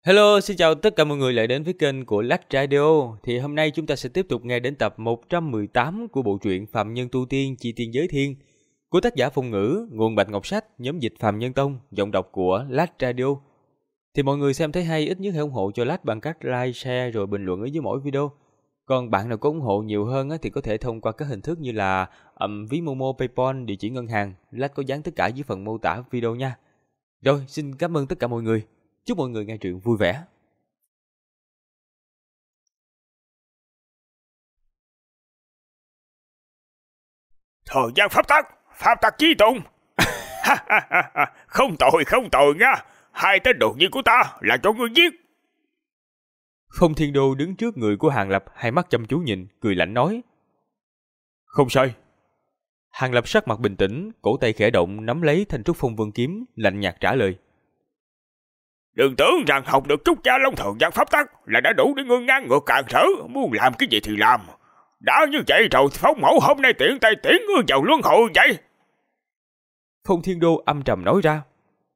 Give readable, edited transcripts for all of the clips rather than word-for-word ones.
Hello, xin chào tất cả mọi người lại đến với kênh của Lách Radio. Thì hôm nay chúng ta sẽ tiếp tục nghe đến tập 118 của bộ truyện Phạm Nhân Tu Tiên Chi Tiên Giới Thiên của tác giả Phong Ngữ, nguồn Bạch Ngọc Sách, nhóm dịch Phạm Nhân Tông, giọng đọc của Lách Radio. Thì mọi người xem thấy hay ít nhất hãy ủng hộ cho Lách bằng cách like, share rồi bình luận ở dưới mỗi video. Còn bạn nào có ủng hộ nhiều hơn thì có thể thông qua các hình thức như là ví Momo, PayPal, địa chỉ ngân hàng. Lách có dán tất cả dưới phần mô tả video nha. Rồi, xin cảm ơn tất cả mọi người. Chúc mọi người nghe truyện vui vẻ. Thời gian pháp tắc chí tôn. Không tồi nha. Hai tên đột nhiên của ta là cho ngươi giết. Phong Thiên Đô đứng trước người của Hàng Lập, hai mắt chăm chú nhìn, cười lạnh nói. Không sai. Hàng Lập sắc mặt bình tĩnh, cổ tay khẽ động nắm lấy thanh trúc phong vân kiếm, lạnh nhạt trả lời. Đừng tưởng rằng học được chút gia long thời gian pháp tắc là đã đủ để ngươi ngang ngược càn trở, muốn làm cái gì thì làm. Đã như vậy rồi Phong mẫu hôm nay tiện tay tiễn ngươi vào luân hồi vậy. Phong Thiên Đô âm trầm nói ra.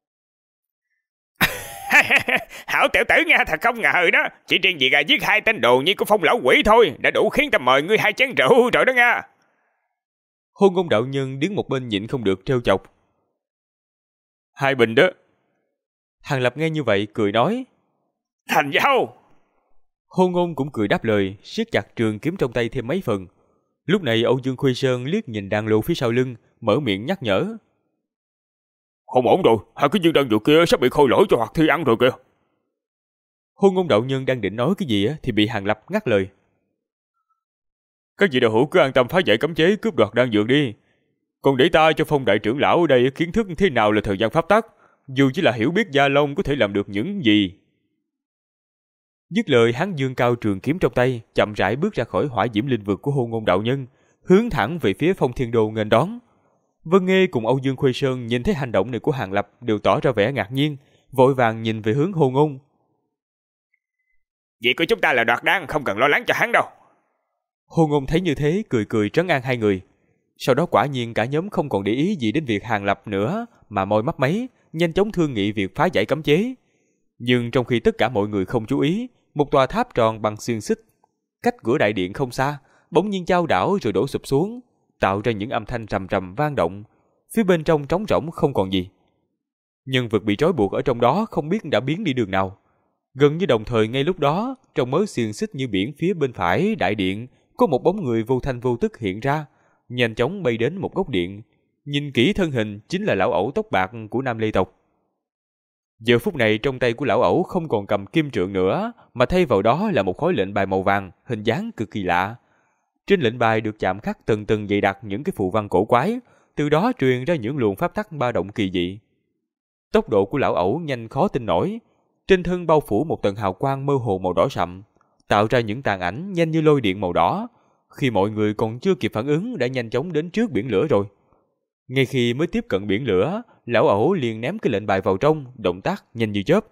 Hảo tiểu tử nha, thật không ngờ đó. Chỉ riêng việc giết hai tên đồ nhi của Phong lão quỷ thôi đã đủ khiến ta mời ngươi hai chén rượu rồi đó nha. Hôn Ngôn đạo nhân đứng một bên nhịn không được trêu chọc. Hai bình đó. Hàng Lập nghe như vậy cười nói. Thành giao. Hôn Ngôn cũng cười đáp lời, siết chặt trường kiếm trong tay thêm mấy phần. Lúc này Âu Dương Khôi Sơn liếc nhìn đàn lô phía sau lưng, mở miệng nhắc nhở. Không ổn rồi, hai cái viên đan dược kia sắp bị khôi lỗi cho Hoạt Thi ăn rồi kìa. Hôn Ngôn đạo nhân đang định nói cái gì thì bị Hàng Lập ngắt lời. Các vị đạo hữu cứ an tâm phá giải cấm chế cướp đoạt đan dược đi. Còn để ta cho Phong đại trưởng lão ở đây kiến thức thế nào là thời gian pháp tắc, dù chỉ là hiểu biết Gia Long có thể làm được những gì. Dứt lời hắn giương cao trường kiếm trong tay, chậm rãi bước ra khỏi hỏa diễm linh vực của Hôn Ngôn đạo nhân, hướng thẳng về phía Phong Thiên Đô nghênh đón. Vân Nghê cùng Âu Dương Khôi Sơn nhìn thấy hành động này của Hàng Lập đều tỏ ra vẻ ngạc nhiên, vội vàng nhìn về hướng Hôn Ngôn. Việc của chúng ta là đoạt đan, không cần lo lắng cho hắn đâu. Hôn Ngôn thấy như thế, cười cười trấn an hai người. Sau đó quả nhiên cả nhóm không còn để ý gì đến việc Hàng Lập nữa, mà môi mấp máy, nhanh chóng thương nghị việc phá giải cấm chế. Nhưng trong khi tất cả mọi người không chú ý, một tòa tháp tròn bằng xiềng xích cách cửa đại điện không xa, bỗng nhiên chao đảo rồi đổ sụp xuống, tạo ra những âm thanh trầm trầm vang động. Phía bên trong trống rỗng không còn gì. Nhân vật bị trói buộc ở trong đó không biết đã biến đi đường nào. Gần như đồng thời ngay lúc đó, trong mớ xiềng xích như biển phía bên phải đại điện, có một bóng người vô thanh vô tức hiện ra, nhanh chóng bay đến một góc điện. Nhìn kỹ thân hình chính là lão ẩu tóc bạc của Nam Lê tộc. Giờ phút này trong tay của lão ẩu không còn cầm kim trượng nữa, mà thay vào đó là một khối lệnh bài màu vàng, hình dáng cực kỳ lạ. Trên lệnh bài được chạm khắc từng từng dày đặc những cái phù văn cổ quái, từ đó truyền ra những luồng pháp tắc ba động kỳ dị. Tốc độ của lão ẩu nhanh khó tin nổi, trên thân bao phủ một tầng hào quang mơ hồ màu đỏ sậm, tạo ra những tàn ảnh nhanh như lôi điện màu đỏ. Khi mọi người còn chưa kịp phản ứng đã nhanh chóng đến trước biển lửa rồi. Ngay khi mới tiếp cận biển lửa, lão ẩu liền ném cái lệnh bài vào trong, động tác nhanh như chớp.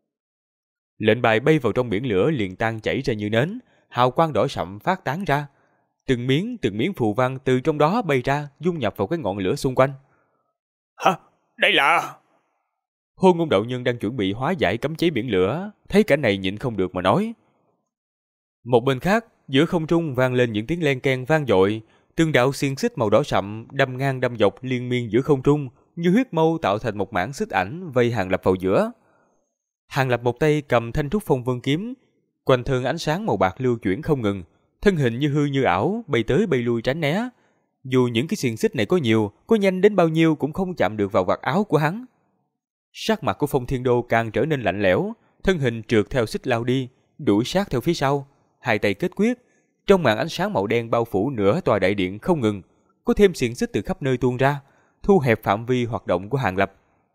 Lệnh bài bay vào trong biển lửa liền tan chảy ra như nến, hào quang đỏ sậm phát tán ra. Từng miếng phù văn từ trong đó bay ra, dung nhập vào cái ngọn lửa xung quanh. Hả? Đây là... Hôn Ngôn đạo nhân đang chuẩn bị hóa giải cấm chế biển lửa, thấy cảnh này nhịn không được mà nói. Một bên khác, giữa không trung vang lên những tiếng len keng vang dội, từng đạo xiềng xích màu đỏ sậm đâm ngang đâm dọc liên miên giữa không trung, như huyết mâu tạo thành một mảng xích ảnh vây Hàng Lập vào giữa. Hàng Lập một tay cầm thanh trúc phong vân kiếm, quanh thân ánh sáng màu bạc lưu chuyển không ngừng, thân hình như hư như ảo, bay tới bay lui tránh né. Dù những cái xiềng xích này có nhiều, có nhanh đến bao nhiêu cũng không chạm được vào vạt áo của hắn. Sắc mặt của Phong Thiên Đô càng trở nên lạnh lẽo, thân hình trượt theo xích lao đi, đuổi sát theo phía sau, hai tay kết quyết. Trong màn ánh sáng màu đen bao phủ nửa tòa đại điện không ngừng, có thêm xiềng xích từ khắp nơi tuôn ra, thu hẹp phạm vi hoạt động của Hàng Lập.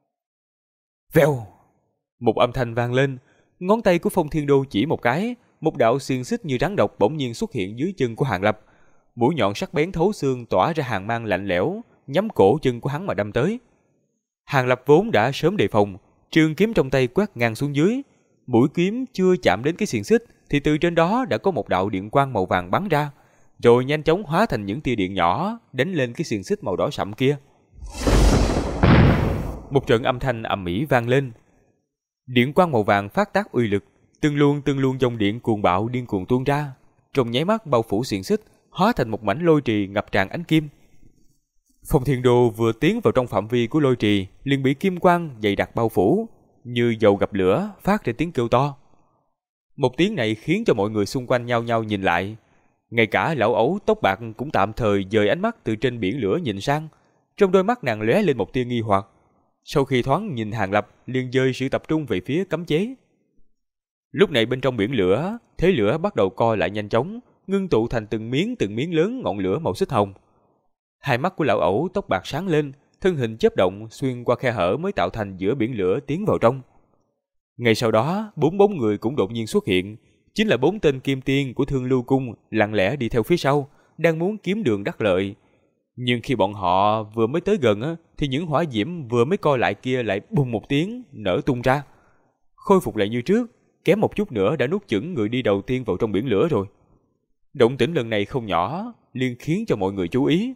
Vèo! Một âm thanh vang lên, ngón tay của Phong Thiên Đô chỉ một cái, một đạo xiềng xích như rắn độc bỗng nhiên xuất hiện dưới chân của Hàng Lập. Mũi nhọn sắc bén thấu xương tỏa ra hàn mang lạnh lẽo, nhắm cổ chân của hắn mà đâm tới. Hàng Lập vốn đã sớm đề phòng, trường kiếm trong tay quét ngang xuống dưới, mũi kiếm chưa chạm đến cái xiềng xích thì từ trên đó đã có một đạo điện quang màu vàng bắn ra, rồi nhanh chóng hóa thành những tia điện nhỏ đánh lên cái xiềng xích màu đỏ sậm kia. Một trận âm thanh ầm ĩ vang lên. Điện quang màu vàng phát tác uy lực, từng luồng dòng điện cuồng bạo điên cuồng tuôn ra, trong nháy mắt bao phủ xiềng xích, hóa thành một mảnh lôi trì ngập tràn ánh kim. Phong Thiên Đô vừa tiến vào trong phạm vi của lôi trì, liền bị kim quang dày đặc bao phủ, như dầu gặp lửa, phát ra tiếng kêu to. Một tiếng này khiến cho mọi người xung quanh nhao nhao nhìn lại. Ngay cả lão ẩu tóc bạc cũng tạm thời dời ánh mắt từ trên biển lửa nhìn sang, trong đôi mắt nàng lóe lên một tia nghi hoặc. Sau khi thoáng nhìn Hàng Lập, liền dời sự tập trung về phía cấm chế. Lúc này bên trong biển lửa, thế lửa bắt đầu co lại nhanh chóng, ngưng tụ thành từng miếng lớn ngọn lửa màu xích hồng. Hai mắt của lão ẩu tóc bạc sáng lên, thân hình chớp động xuyên qua khe hở mới tạo thành giữa biển lửa tiến vào trong. Ngay sau đó, bốn bóng người cũng đột nhiên xuất hiện, chính là 4 tên kim tiên của Thương Lưu Cung lặng lẽ đi theo phía sau, đang muốn kiếm đường đắc lợi. Nhưng khi bọn họ vừa mới tới gần thì những hỏa diễm vừa mới co lại kia lại bùng một tiếng nở tung ra, khôi phục lại như trước, kém một chút nữa đã nuốt chửng người đi đầu tiên vào trong biển lửa rồi. Động tĩnh lần này không nhỏ, liền khiến cho mọi người chú ý.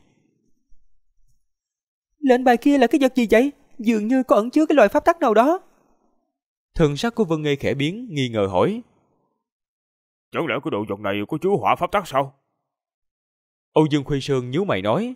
Lệnh bài kia là cái vật gì vậy? Dường như có ẩn chứa cái loại pháp tắc nào đó. Thần sắc của Vân Nghê khẽ biến, nghi ngờ hỏi. Chẳng lẽ cái đồ vật này có chứa hỏa pháp tắc sao? Âu Dương Khuê Sơn nhíu mày nói.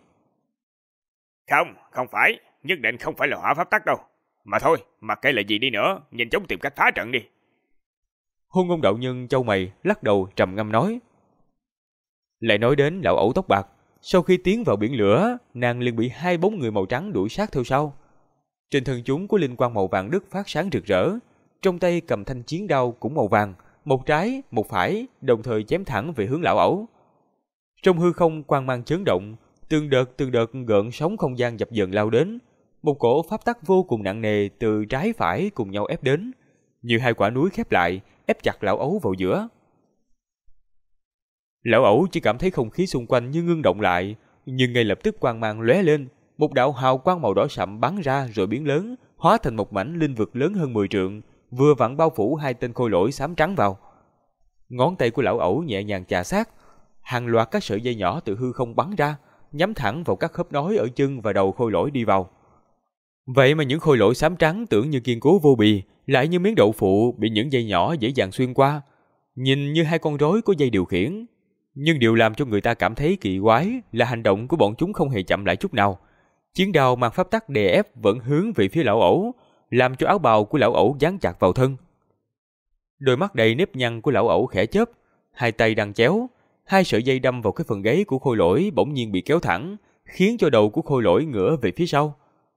Không phải, nhất định không phải là hỏa pháp tắc đâu. Mà thôi, mặc kệ là gì đi nữa, nhanh chóng tìm cách phá trận đi. Hôn Ngôn đạo nhân chau mày, lắc đầu trầm ngâm nói. Lại nói đến lão ẩu tóc bạc, sau khi tiến vào biển lửa, nàng liền bị 2 bóng người màu trắng đuổi sát theo sau. Trên thân chúng có linh quang màu vàng đứt phát sáng rực rỡ, trong tay cầm thanh chiến đao cũng màu vàng, một trái, một phải, đồng thời chém thẳng về hướng lão ẩu. Trong hư không quang mang chấn động, từng đợt gợn sóng không gian dập dờn lao đến, một cổ pháp tắc vô cùng nặng nề từ trái phải cùng nhau ép đến, như 2 quả núi khép lại, ép chặt lão ẩu vào giữa. Lão ẩu chỉ cảm thấy không khí xung quanh như ngưng động lại, nhưng ngay lập tức quang mang lóe lên, một đạo hào quang màu đỏ sậm bắn ra rồi biến lớn, hóa thành một mảnh linh vực lớn hơn 10 trượng, vừa vặn bao phủ 2 tên khôi lỗi xám trắng vào. Ngón tay của lão ẩu nhẹ nhàng chà sát, hàng loạt các sợi dây nhỏ từ hư không bắn ra, nhắm thẳng vào các khớp nối ở chân và đầu khôi lỗi đi vào. Vậy mà những khôi lỗi xám trắng tưởng như kiên cố vô bì, lại như miếng đậu phụ bị những dây nhỏ dễ dàng xuyên qua, nhìn như 2 con rối có dây điều khiển. Nhưng điều làm cho người ta cảm thấy kỳ quái là hành động của bọn chúng không hề chậm lại chút nào. Chiến đao mang pháp tắc đè ép vẫn hướng về phía lão ẩu, làm cho áo bào của lão ẩu dán chặt vào thân. Đôi mắt đầy nếp nhăn của lão ẩu khẽ chớp, 2 tay đang chéo, 2 sợi dây đâm vào cái phần gáy của khôi lỗi bỗng nhiên bị kéo thẳng, khiến cho đầu của khôi lỗi ngửa về phía sau.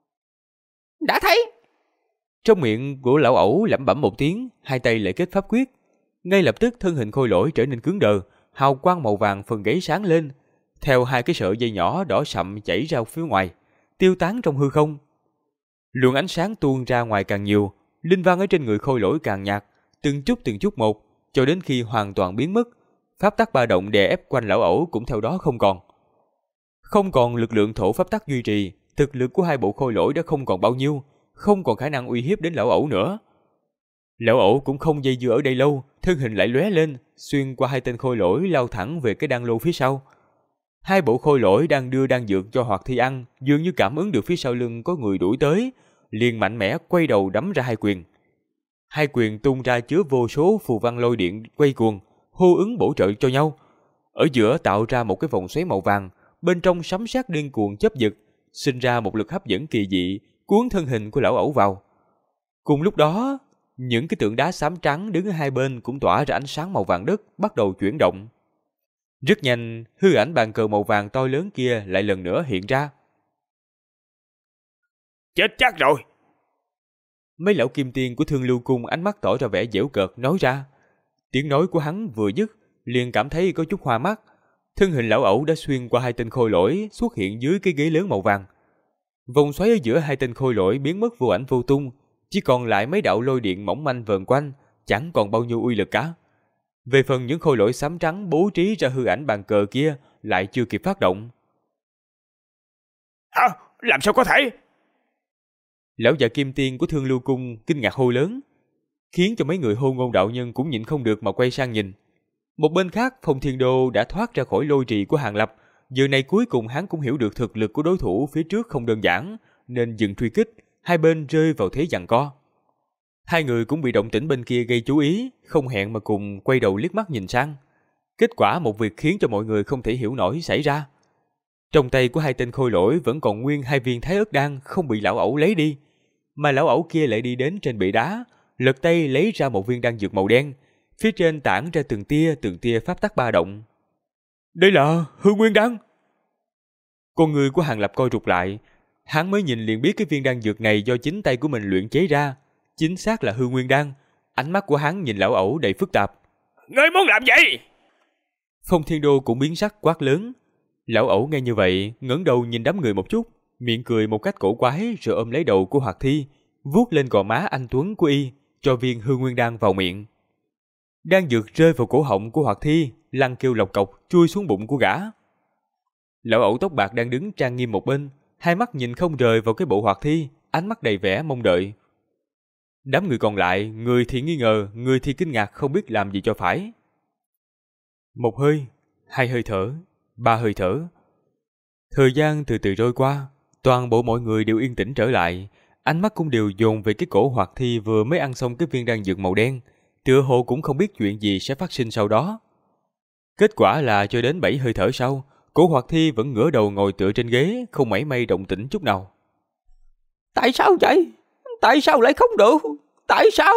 Đã thấy! Trong miệng của lão ẩu lẩm bẩm một tiếng, 2 tay lại kết pháp quyết. Ngay lập tức thân hình khôi lỗi trở nên cứng đờ, hào quang màu vàng phần gáy sáng lên, theo 2 cái sợi dây nhỏ đỏ sậm chảy ra phía ngoài, tiêu tán trong hư không. Luồng ánh sáng tuôn ra ngoài càng nhiều, linh văn ở trên người khôi lỗi càng nhạt, từng chút một, cho đến khi hoàn toàn biến mất, pháp tắc ba động đè ép quanh lão ẩu cũng theo đó không còn. Không còn lực lượng thổ pháp tắc duy trì, thực lực của 2 bộ khôi lỗi đã không còn bao nhiêu, không còn khả năng uy hiếp đến lão ẩu nữa. Lão ẩu cũng không dây dưa ở đây lâu, thân hình lại lóe lên, xuyên qua 2 tên khôi lỗi lao thẳng về cái đan lô phía sau. 2 bộ khôi lỗi đang đưa đan dược cho Hoạt Thi ăn, dường như cảm ứng được phía sau lưng có người đuổi tới, liền mạnh mẽ quay đầu đấm ra 2 quyền. 2 quyền tung ra chứa vô số phù văn lôi điện quay cuồng, hô ứng bổ trợ cho nhau. Ở giữa tạo ra một cái vòng xoáy màu vàng, bên trong sấm sét điên cuồng chớp giật, sinh ra một lực hấp dẫn kỳ dị, cuốn thân hình của lão ẩu vào. Cùng lúc đó, những cái tượng đá xám trắng đứng ở hai bên cũng tỏa ra ánh sáng màu vàng đất, bắt đầu chuyển động. Rất nhanh, hư ảnh bàn cờ màu vàng to lớn kia lại lần nữa hiện ra. Chết chắc rồi! Mấy lão kim tiên của Thương Lưu Cung ánh mắt tỏ ra vẻ giễu cợt nói ra. Tiếng nói của hắn vừa dứt, liền cảm thấy có chút hoa mắt. Thân hình lão ẩu đã xuyên qua 2 tên khôi lỗi, xuất hiện dưới cái ghế lớn màu vàng. Vòng xoáy ở giữa 2 tên khôi lỗi biến mất vô ảnh vô tung, chỉ còn lại mấy đạo lôi điện mỏng manh vờn quanh, chẳng còn bao nhiêu uy lực cả. Về phần những khôi lỗi xám trắng bố trí ra hư ảnh bàn cờ kia lại chưa kịp phát động. Hả? Làm sao có thể? Lão già kim tiên của Thương Lưu Cung kinh ngạc hô lớn, khiến cho mấy người Hôn Ngôn đạo nhân cũng nhịn không được mà quay sang nhìn. Một bên khác, Phong Thiên Đô đã thoát ra khỏi lôi trì của Hàng Lập, giờ này cuối cùng hắn cũng hiểu được thực lực của đối thủ phía trước không đơn giản, nên dừng truy kích, hai bên rơi vào thế giằng co. Hai người cũng bị động tĩnh bên kia gây chú ý, không hẹn mà cùng quay đầu liếc mắt nhìn sang. Kết quả một việc khiến cho mọi người không thể hiểu nổi xảy ra. Trong tay của hai tên khôi lỗi vẫn còn nguyên hai viên thái ớt đan không bị lão ẩu lấy đi, mà lão ẩu kia lại đi đến trên bệ đá, lật tay lấy ra một viên đan dược màu đen, phía trên tản ra từng tia pháp tắc ba động. Đây là hư nguyên đan. Con người của Hàng Lập coi rụt lại, hắn mới nhìn liền biết cái viên đan dược này do chính tay của mình luyện chế ra, chính xác là hư nguyên đan. Ánh mắt của hắn nhìn lão ẩu đầy phức tạp. Ngươi muốn làm gì? Phong Thiên Đô cũng biến sắc quát lớn. Lão ẩu nghe như vậy, ngẩng đầu nhìn đám người một chút, miệng cười một cách cổ quái rồi ôm lấy đầu của Hoạt Thi, vuốt lên gò má anh tuấn của y, cho viên hư nguyên đan vào miệng. Đan dược rơi vào cổ họng của Hoạt Thi, lăn kêu lộc cộc chui xuống bụng của gã. Lão ẩu tóc bạc đang đứng trang nghiêm một bên, hai mắt nhìn không rời vào cái bộ Hoạt Thi, ánh mắt đầy vẻ mong đợi. Đám người còn lại, người thì nghi ngờ, người thì kinh ngạc không biết làm gì cho phải. Một hơi, hai hơi thở, ba hơi thở. Thời gian từ từ trôi qua, toàn bộ mọi người đều yên tĩnh trở lại, ánh mắt cũng đều dồn về cái cổ Hoạt Thi vừa mới ăn xong cái viên đan dược màu đen, tựa hồ cũng không biết chuyện gì sẽ phát sinh sau đó. Kết quả là cho đến 7 hơi thở sau, cổ Hoạt Thi vẫn ngửa đầu ngồi tựa trên ghế, không mảy may động tĩnh chút nào. Tại sao vậy? Tại sao lại không được? Tại sao?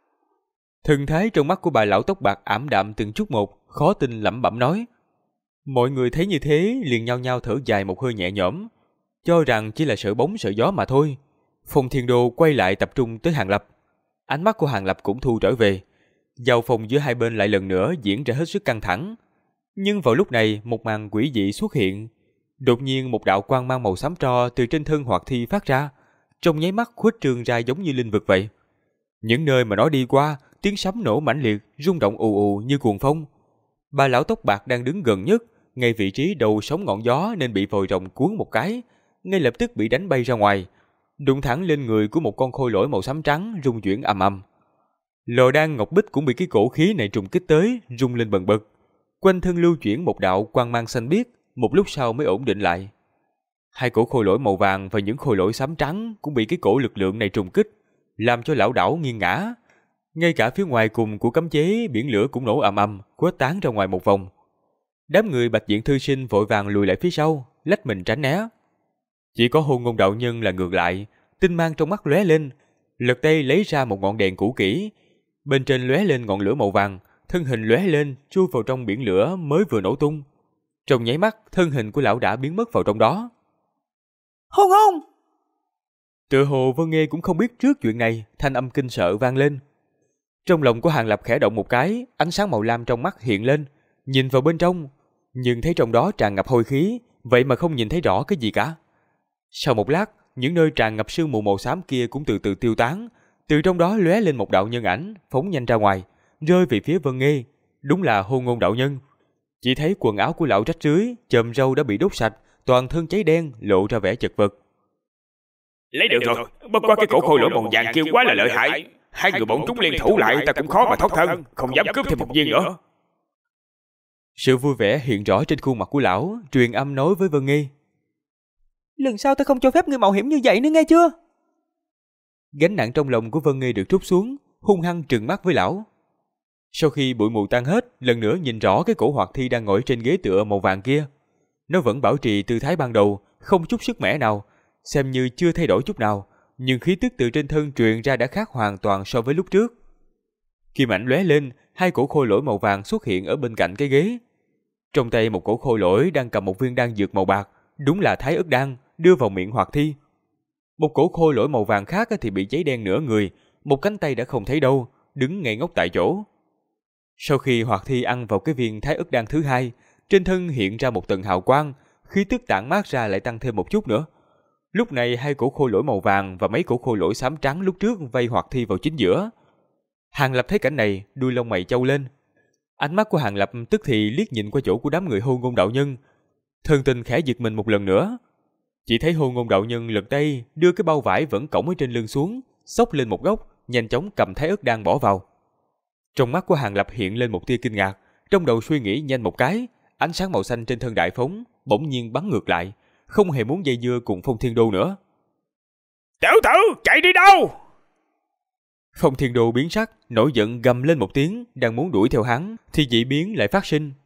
Thần thái trong mắt của bà lão tóc bạc ảm đạm từng chút một, khó tin lẩm bẩm nói. Mọi người thấy như thế liền nhao nhao thở dài một hơi nhẹ nhõm, cho rằng chỉ là sợ bóng sợ gió mà thôi. Phong Thiên Đô quay lại tập trung tới Hàng Lập. Ánh mắt của Hàng Lập cũng thu trở về. Giao phòng giữa hai bên lại lần nữa diễn ra hết sức căng thẳng. Nhưng vào lúc này một màn quỷ dị xuất hiện. Đột nhiên một đạo quang mang màu xám tro từ trên thân Hoạt Thi phát ra, trong nháy mắt khuếch trương ra giống như linh vực vậy. Những nơi mà nó đi qua, tiếng sấm nổ mãnh liệt, rung động ù ù như cuồng phong. Bà lão tóc bạc đang đứng gần nhất, ngay vị trí đầu sóng ngọn gió nên bị vòi rồng cuốn một cái, ngay lập tức bị đánh bay ra ngoài, đụng thẳng lên người của một con khôi lỗi màu xám trắng rung chuyển ầm ầm. Lò đan ngọc bích cũng bị cái cổ khí này trùng kích tới, rung lên bần bật. Quanh thân lưu chuyển một đạo quang mang xanh biếc, một lúc sau mới ổn định lại. Hai cổ khôi lỗi màu vàng và những khôi lỗi xám trắng cũng bị cái cổ lực lượng này trùng kích, làm cho lảo đảo nghiêng ngã. Ngay cả phía ngoài cùng của cấm chế, biển lửa cũng nổ ầm ầm, khuếch tán ra ngoài một vòng. Đám người Bạch Diện Thư Sinh vội vàng lùi lại phía sau, lách mình tránh né. Chỉ có Hôn Ngôn đạo nhân là ngược lại, tinh mang trong mắt lóe lên, lật tay lấy ra một ngọn đèn cũ kỹ, bên trên lóe lên ngọn lửa màu vàng, thân hình lóe lên chui vào trong biển lửa mới vừa nổ tung. Trong nháy mắt, thân hình của lão đã biến mất vào trong đó. Hôn hôn! Tựa hồ Vân Nghê cũng không biết trước chuyện này, thanh âm kinh sợ vang lên. Trong lòng của Hàng Lập khẽ động một cái, ánh sáng màu lam trong mắt hiện lên, nhìn vào bên trong, nhưng thấy trong đó tràn ngập hôi khí, vậy mà không nhìn thấy rõ cái gì cả. Sau một lát, những nơi tràn ngập sương mù màu xám kia cũng từ từ tiêu tán, từ trong đó lóe lên một đạo nhân ảnh, phóng nhanh ra ngoài, rơi về phía Vân Nghê. Đúng là Hôn Ngôn đạo nhân. Chỉ thấy quần áo của lão rách rưới, chòm râu đã bị đốt sạch, toàn thân cháy đen, lộ ra vẻ chật vật. Lấy được rồi, bất qua cái cổ khôi lỗi màu vàng kia quá là lợi hại. Hai người bọn chúng liên thủ lại ta cũng khó mà thoát thân, không dám cướp thêm một viên nữa. Sự vui vẻ hiện rõ trên khuôn mặt của lão, truyền âm nói với Vân Nghê. Lần sau ta không cho phép ngươi mạo hiểm như vậy nữa nghe chưa? Gánh nặng trong lòng của Vân Nghê được trút xuống, hung hăng trừng mắt với lão. Sau khi bụi mù tan hết, lần nữa nhìn rõ cái cổ Hoạt Thi đang ngồi trên ghế tựa màu vàng kia. Nó vẫn bảo trì tư thái ban đầu, không chút sức mẻ nào, xem như chưa thay đổi chút nào, nhưng khí tức từ trên thân truyền ra đã khác hoàn toàn so với lúc trước. Kim ảnh lóe lên, hai cổ khôi lỗi màu vàng xuất hiện ở bên cạnh cái ghế. Trong tay một cổ khôi lỗi đang cầm một viên đan dược màu bạc, đúng là Thái Ức đan, đưa vào miệng Hoạt Thi. Một cổ khôi lỗi màu vàng khác thì bị cháy đen nửa người, một cánh tay đã không thấy đâu, đứng ngây ngốc tại chỗ. Sau khi Hoạt Thi ăn vào cái viên Thái Ức đan thứ hai, trên thân hiện ra một tầng hào quang, khí tức tản mát ra lại tăng thêm một chút nữa. Lúc này hai cổ khôi lỗi màu vàng và mấy cổ khôi lỗi xám trắng lúc trước vây Hoạt Thi vào chính giữa. Hàng Lập thấy cảnh này, đuôi lông mày chau lên. Ánh mắt của Hàng Lập tức thì liếc nhìn qua chỗ của đám người Hôn Ngôn đạo nhân. Thần tình khẽ giật mình một lần nữa. Chỉ thấy Hôn Ngôn đạo nhân lật tay đưa cái bao vải vẫn cõng ở trên lưng xuống, xốc lên một góc, nhanh chóng cầm Thái Ức đan bỏ vào. Trong mắt của Hàng Lập hiện lên một tia kinh ngạc, trong đầu suy nghĩ nhanh một cái, ánh sáng màu xanh trên thân đại phóng bỗng nhiên bắn ngược lại, không hề muốn dây dưa cùng Phong Thiên Đô nữa. Tiểu tử, chạy đi đâu? Phong Thiên Đô biến sắc, nổi giận gầm lên một tiếng, đang muốn đuổi theo hắn, thì dị biến lại phát sinh.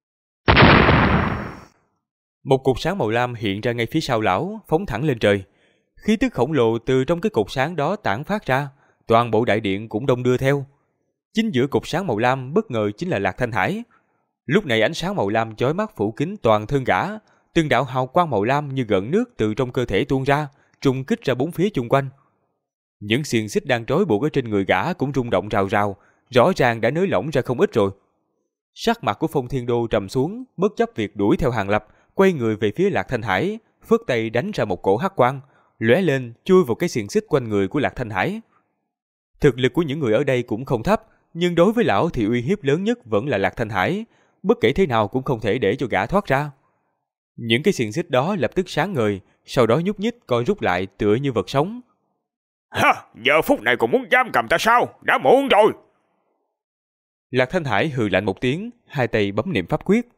Một cột sáng màu lam hiện ra ngay phía sau lão, phóng thẳng lên trời. Khí tức khổng lồ từ trong cái cột sáng đó tản phát ra, toàn bộ đại điện cũng đông đưa theo. Chính giữa cột sáng màu lam bất ngờ chính là Lạc Thanh Hải. Lúc này ánh sáng màu lam chói mắt phủ kín toàn thân gã, từng đạo hào quang màu lam như gợn nước từ trong cơ thể tuôn ra, trùng kích ra bốn phía chung quanh. Những xiềng xích đang trói buộc ở trên người gã cũng rung động rào rào, rõ ràng đã nới lỏng ra không ít rồi. Sắc mặt của Phong Thiên Đô trầm xuống, bất chấp việc đuổi theo Hàng Lập, quay người về phía Lạc Thanh Hải, phất tay đánh ra một cổ hắc quang, lóe lên chui vào cái xiềng xích quanh người của Lạc Thanh Hải. Thực lực của những người ở đây cũng không thấp, nhưng đối với lão thì uy hiếp lớn nhất vẫn là Lạc Thanh Hải, bất kể thế nào cũng không thể để cho gã thoát ra. Những cái xiềng xích đó lập tức sáng ngời, sau đó nhúc nhích co rút lại tựa như vật sống. Ha, giờ phút này còn muốn giam cầm ta sao? Đã muộn rồi. Lạc Thanh Hải hừ lạnh một tiếng, hai tay bấm niệm pháp quyết.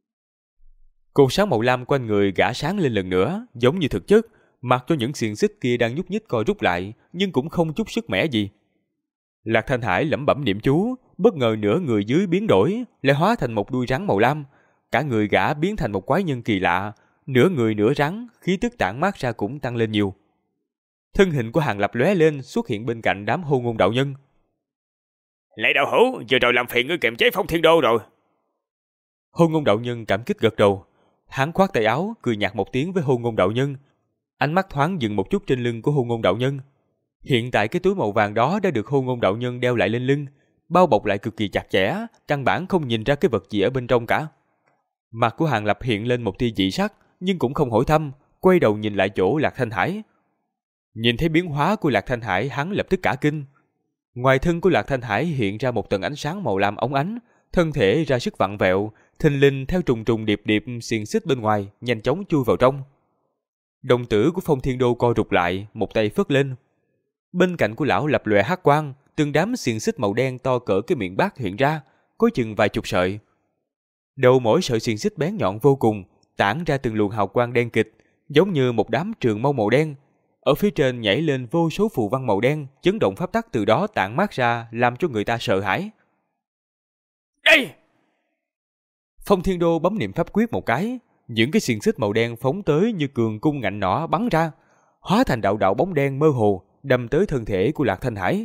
Cột sáng màu lam quanh người gã sáng lên lần nữa, giống như thực chất, mặc cho những xiềng xích kia đang nhúc nhích co rút lại, nhưng cũng không chút sức mẻ gì. Lạc Thanh Hải lẩm bẩm niệm chú, bất ngờ nửa người dưới biến đổi, lại hóa thành một đuôi rắn màu lam, cả người gã biến thành một quái nhân kỳ lạ, nửa người nửa rắn, khí tức tản mát ra cũng tăng lên nhiều. Thân hình của Hàng Lập lóe lên, xuất hiện bên cạnh đám Hôn Ngôn đạo nhân. Lệ đạo hữu, vừa rồi làm phiền ngươi kiềm chế Phong Thiên Đô rồi. Hôn Ngôn đạo nhân cảm kích gật đầu, hắn khoát tay áo, cười nhạt một tiếng với Hôn Ngôn đạo nhân, ánh mắt thoáng dừng một chút trên lưng của Hôn Ngôn đạo nhân. Hiện tại cái túi màu vàng đó đã được Hôn Ngôn đạo nhân đeo lại lên lưng, bao bọc lại cực kỳ chặt chẽ, căn bản không nhìn ra cái vật gì ở bên trong cả. Mặt của Hàng Lập hiện lên một tia dị sắc, nhưng cũng không hỏi thăm, quay đầu nhìn lại chỗ Lạc Thanh Hải. Nhìn thấy biến hóa của Lạc Thanh Hải, hắn lập tức cả kinh. Ngoài thân của Lạc Thanh Hải hiện ra một tầng ánh sáng màu lam óng ánh, thân thể ra sức vặn vẹo, thình lình theo trùng trùng điệp điệp xiềng xích bên ngoài, nhanh chóng chui vào trong. Đồng tử của Phong Thiên Đô co rụt lại, một tay phất lên. Bên cạnh của lão lập lòe hắc quang, từng đám xiềng xích màu đen to cỡ cái miệng bát hiện ra, có chừng vài chục sợi. Đầu mỗi sợi xiềng xích bén nhọn vô cùng, tản ra từng luồng hào quang đen kịt, giống như một đám trường mâu màu đen. Ở phía trên nhảy lên vô số phù văn màu đen, chấn động pháp tắc từ đó tản mát ra, làm cho người ta sợ hãi. Đây! Phong Thiên Đô bấm niệm pháp quyết một cái, những cái xiềng xích màu đen phóng tới như cường cung ngạnh nỏ bắn ra, hóa thành đạo đạo bóng đen mơ hồ, đâm tới thân thể của Lạc Thanh Hải.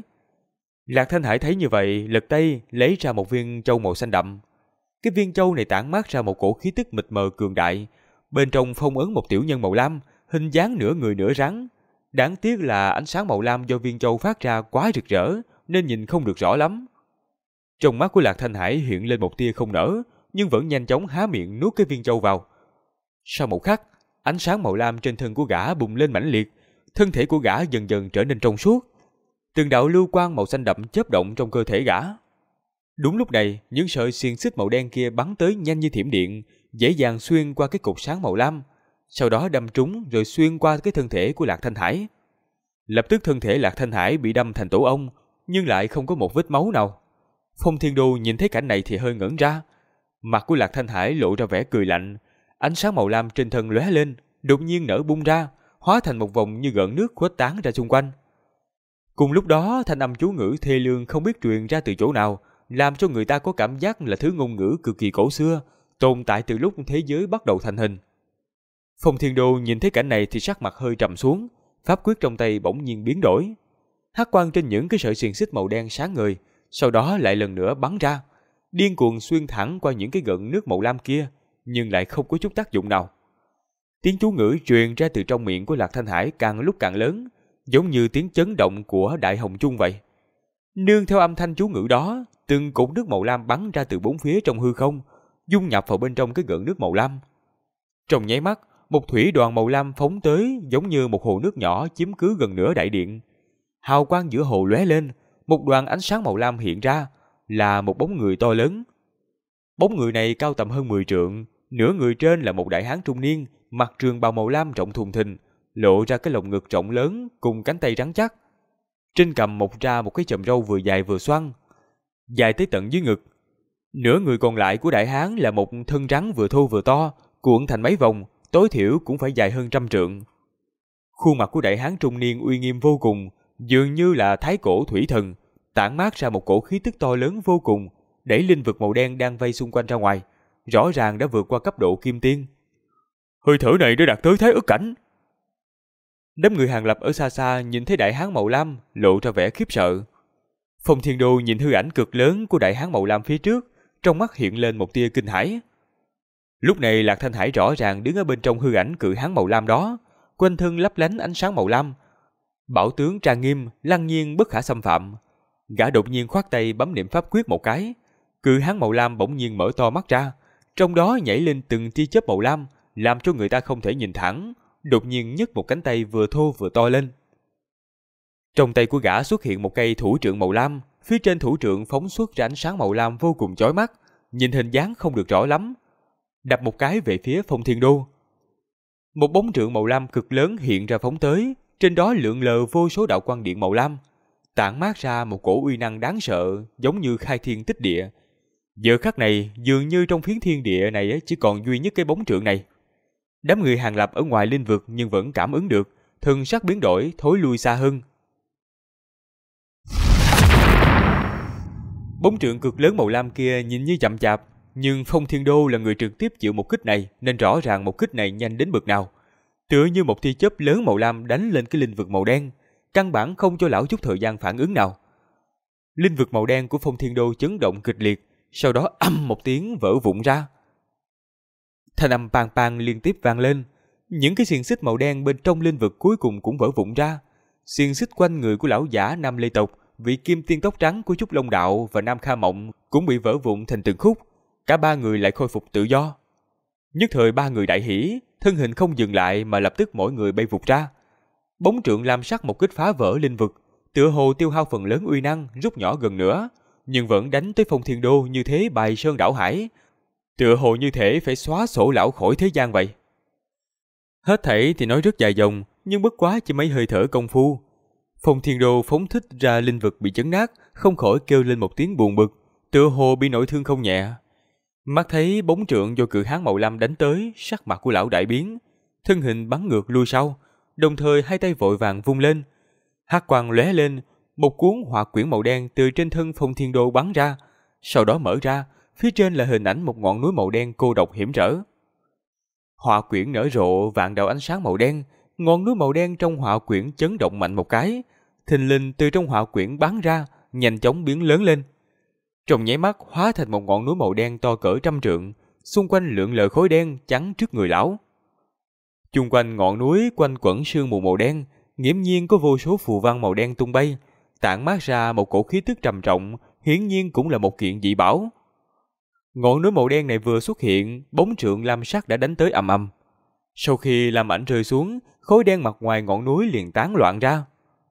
Lạc Thanh Hải thấy như vậy, lật tay lấy ra một viên châu màu xanh đậm. Cái viên châu này tản mát ra một cổ khí tức mịt mờ cường đại, bên trong phong ấn một tiểu nhân màu lam, hình dáng nửa người nửa rắn. Đáng tiếc là ánh sáng màu lam do viên châu phát ra quá rực rỡ, nên nhìn không được rõ lắm. Trong mắt của Lạc Thanh Hải hiện lên một tia không nở, nhưng vẫn nhanh chóng há miệng nuốt cái viên châu vào. Sau một khắc, ánh sáng màu lam trên thân của gã bùng lên mãnh liệt, thân thể của gã dần dần trở nên trong suốt. Từng đạo lưu quang màu xanh đậm chớp động trong cơ thể gã. Đúng lúc này, những sợi xiềng xích màu đen kia bắn tới nhanh như thiểm điện, dễ dàng xuyên qua cái cột sáng màu lam, sau đó đâm trúng rồi xuyên qua cái thân thể của Lạc Thanh Hải. Lập tức thân thể Lạc Thanh Hải bị đâm thành tổ ong, nhưng lại không có một vết máu nào. Phong Thiên Đô nhìn thấy cảnh này thì hơi ngẩn ra. Mặt của Lạc Thanh Hải lộ ra vẻ cười lạnh, ánh sáng màu lam trên thân lóe lên, đột nhiên nở bung ra, hóa thành một vòng như gợn nước khuếch tán ra xung quanh. Cùng lúc đó, thanh âm chú ngữ thê lương không biết truyền ra từ chỗ nào, làm cho người ta có cảm giác là thứ ngôn ngữ cực kỳ cổ xưa, tồn tại từ lúc thế giới bắt đầu thành hình. Phong Thiên Đô nhìn thấy cảnh này thì sắc mặt hơi trầm xuống, pháp quyết trong tay bỗng nhiên biến đổi. Hắc quang trên những cái sợi xiềng xích màu đen sáng ngời, sau đó lại lần nữa bắn ra, điên cuồng xuyên thẳng qua những cái gợn nước màu lam kia, nhưng lại không có chút tác dụng nào. Tiếng chú ngữ truyền ra từ trong miệng của Lạc Thanh Hải càng lúc càng lớn, giống như tiếng chấn động của đại hồng trung vậy. Nương theo âm thanh chú ngữ đó, từng cột nước màu lam bắn ra từ bốn phía trong hư không, dung nhập vào bên trong cái gợn nước màu lam. Trong nháy mắt, một thủy đoàn màu lam phóng tới, giống như một hồ nước nhỏ chiếm cứ gần nửa đại điện. Hào quang giữa hồ lóe lên, một đoàn ánh sáng màu lam hiện ra, là một bóng người to lớn. Bóng người này cao tầm hơn 10 trượng, nửa người trên là một đại hán trung niên, mặc trường bào màu lam rộng thùng thình, lộ ra cái lồng ngực rộng lớn cùng cánh tay rắn chắc. Trên cằm mọc ra một cái chòm râu vừa dài vừa xoăn, dài tới tận dưới ngực. Nửa người còn lại của đại hán là một thân rắn vừa thô vừa to, cuộn thành mấy vòng, tối thiểu cũng phải dài hơn 100 trượng. Khuôn mặt của đại hán trung niên uy nghiêm vô cùng, dường như là thái cổ thủy thần, tản mát ra một cổ khí tức to lớn vô cùng, đẩy linh vực màu đen đang vây xung quanh ra ngoài, rõ ràng đã vượt qua cấp độ kim tiên. Hơi thở này đã đạt tới thái ức cảnh. Đám người Hàng Lập ở xa xa nhìn thấy đại hán màu lam lộ ra vẻ khiếp sợ. Phong Thiên Đô nhìn hư ảnh cực lớn của đại hán màu lam phía trước, trong mắt hiện lên một tia kinh hãi. Lúc này Lạc Thanh Hải rõ ràng đứng ở bên trong hư ảnh cự hán màu lam đó, quanh thân lấp lánh ánh sáng màu lam. Bảo tướng trang nghiêm, lăng nhiên bất khả xâm phạm. Gã đột nhiên khoát tay bấm niệm pháp quyết một cái, cự hán màu lam bỗng nhiên mở to mắt ra, trong đó nhảy lên từng tia chớp màu lam, làm cho người ta không thể nhìn thẳng. Đột nhiên nhấc một cánh tay vừa thô vừa to lên. Trong tay của gã xuất hiện một cây thủ trượng màu lam, phía trên thủ trượng phóng xuất ra ánh sáng màu lam vô cùng chói mắt, nhìn hình dáng không được rõ lắm. Đập một cái về phía Phong Thiên Đô. Một bóng trượng màu lam cực lớn hiện ra phóng tới, trên đó lượn lờ vô số đạo quang điện màu lam, tản mát ra một cổ uy năng đáng sợ, giống như khai thiên tích địa. Giờ khắc này, dường như trong phiến thiên địa này chỉ còn duy nhất cái bóng trượng này. Đám người Hàng Lập ở ngoài linh vực nhưng vẫn cảm ứng được, thần sắc biến đổi, thối lui xa hơn. Bóng trượng cực lớn màu lam kia nhìn như chậm chạp, nhưng Phong Thiên Đô là người trực tiếp chịu một kích này, nên rõ ràng một kích này nhanh đến bực nào. Tựa như một tia chớp lớn màu lam đánh lên cái linh vực màu đen, căn bản không cho lão chút thời gian phản ứng nào. Linh vực màu đen của Phong Thiên Đô chấn động kịch liệt, sau đó ầm một tiếng vỡ vụn ra. Thanh âm pang pang liên tiếp vang lên, những cái xiềng xích màu đen bên trong linh vực cuối cùng cũng vỡ vụn ra. Xiềng xích quanh người của lão giả Nam Lê tộc, vị kim tiên tóc trắng của Trúc Long Đạo và Nam Kha Mộng cũng bị vỡ vụn thành từng khúc, cả ba người lại khôi phục tự do. Nhất thời ba người đại hỉ, thân hình không dừng lại mà lập tức mỗi người bay vụt ra. Bóng trượng lam sắc một kích phá vỡ linh vực, tựa hồ tiêu hao phần lớn uy năng, rút nhỏ gần nữa, nhưng vẫn đánh tới Phong Thiên Đô như thế bài sơn đảo hải, tựa hồ như thể phải xóa sổ lão khỏi thế gian vậy. Hết thảy thì nói rất dài dòng, nhưng bất quá chỉ mấy hơi thở công phu, Phong Thiên Đô phóng thích ra linh vực bị chấn nát, không khỏi kêu lên một tiếng buồn bực, tựa hồ bị nội thương không nhẹ. Mắt thấy bóng trượng do cự hán màu lam đánh tới, sắc mặt của lão đại biến, thân hình bắn ngược lui sau, đồng thời hai tay vội vàng vung lên, hắc quang lóe lên, một cuốn hỏa quyển màu đen từ trên thân Phong Thiên Đô bắn ra, sau đó mở ra, phía trên là hình ảnh một ngọn núi màu đen cô độc hiểm trở. Hỏa quyển nở rộ vạn đạo ánh sáng màu đen, ngọn núi màu đen trong hỏa quyển chấn động mạnh một cái, thình lình từ trong hỏa quyển bắn ra, nhanh chóng biến lớn lên. Trong nháy mắt hóa thành một ngọn núi màu đen to cỡ 100 trượng, xung quanh lượn lờ khói đen chắn trước người lão. Chung quanh ngọn núi quanh quẩn sương mù màu đen, nghiễm nhiên có vô số phù văn màu đen tung bay, tản mát ra một cổ khí tức trầm trọng, hiển nhiên cũng là một kiện dị bảo. Ngọn núi màu đen này vừa xuất hiện, bóng trượng lam sắc đã đánh tới ầm ầm. Sau khi lam ảnh rơi xuống, khói đen mặt ngoài ngọn núi liền tán loạn ra.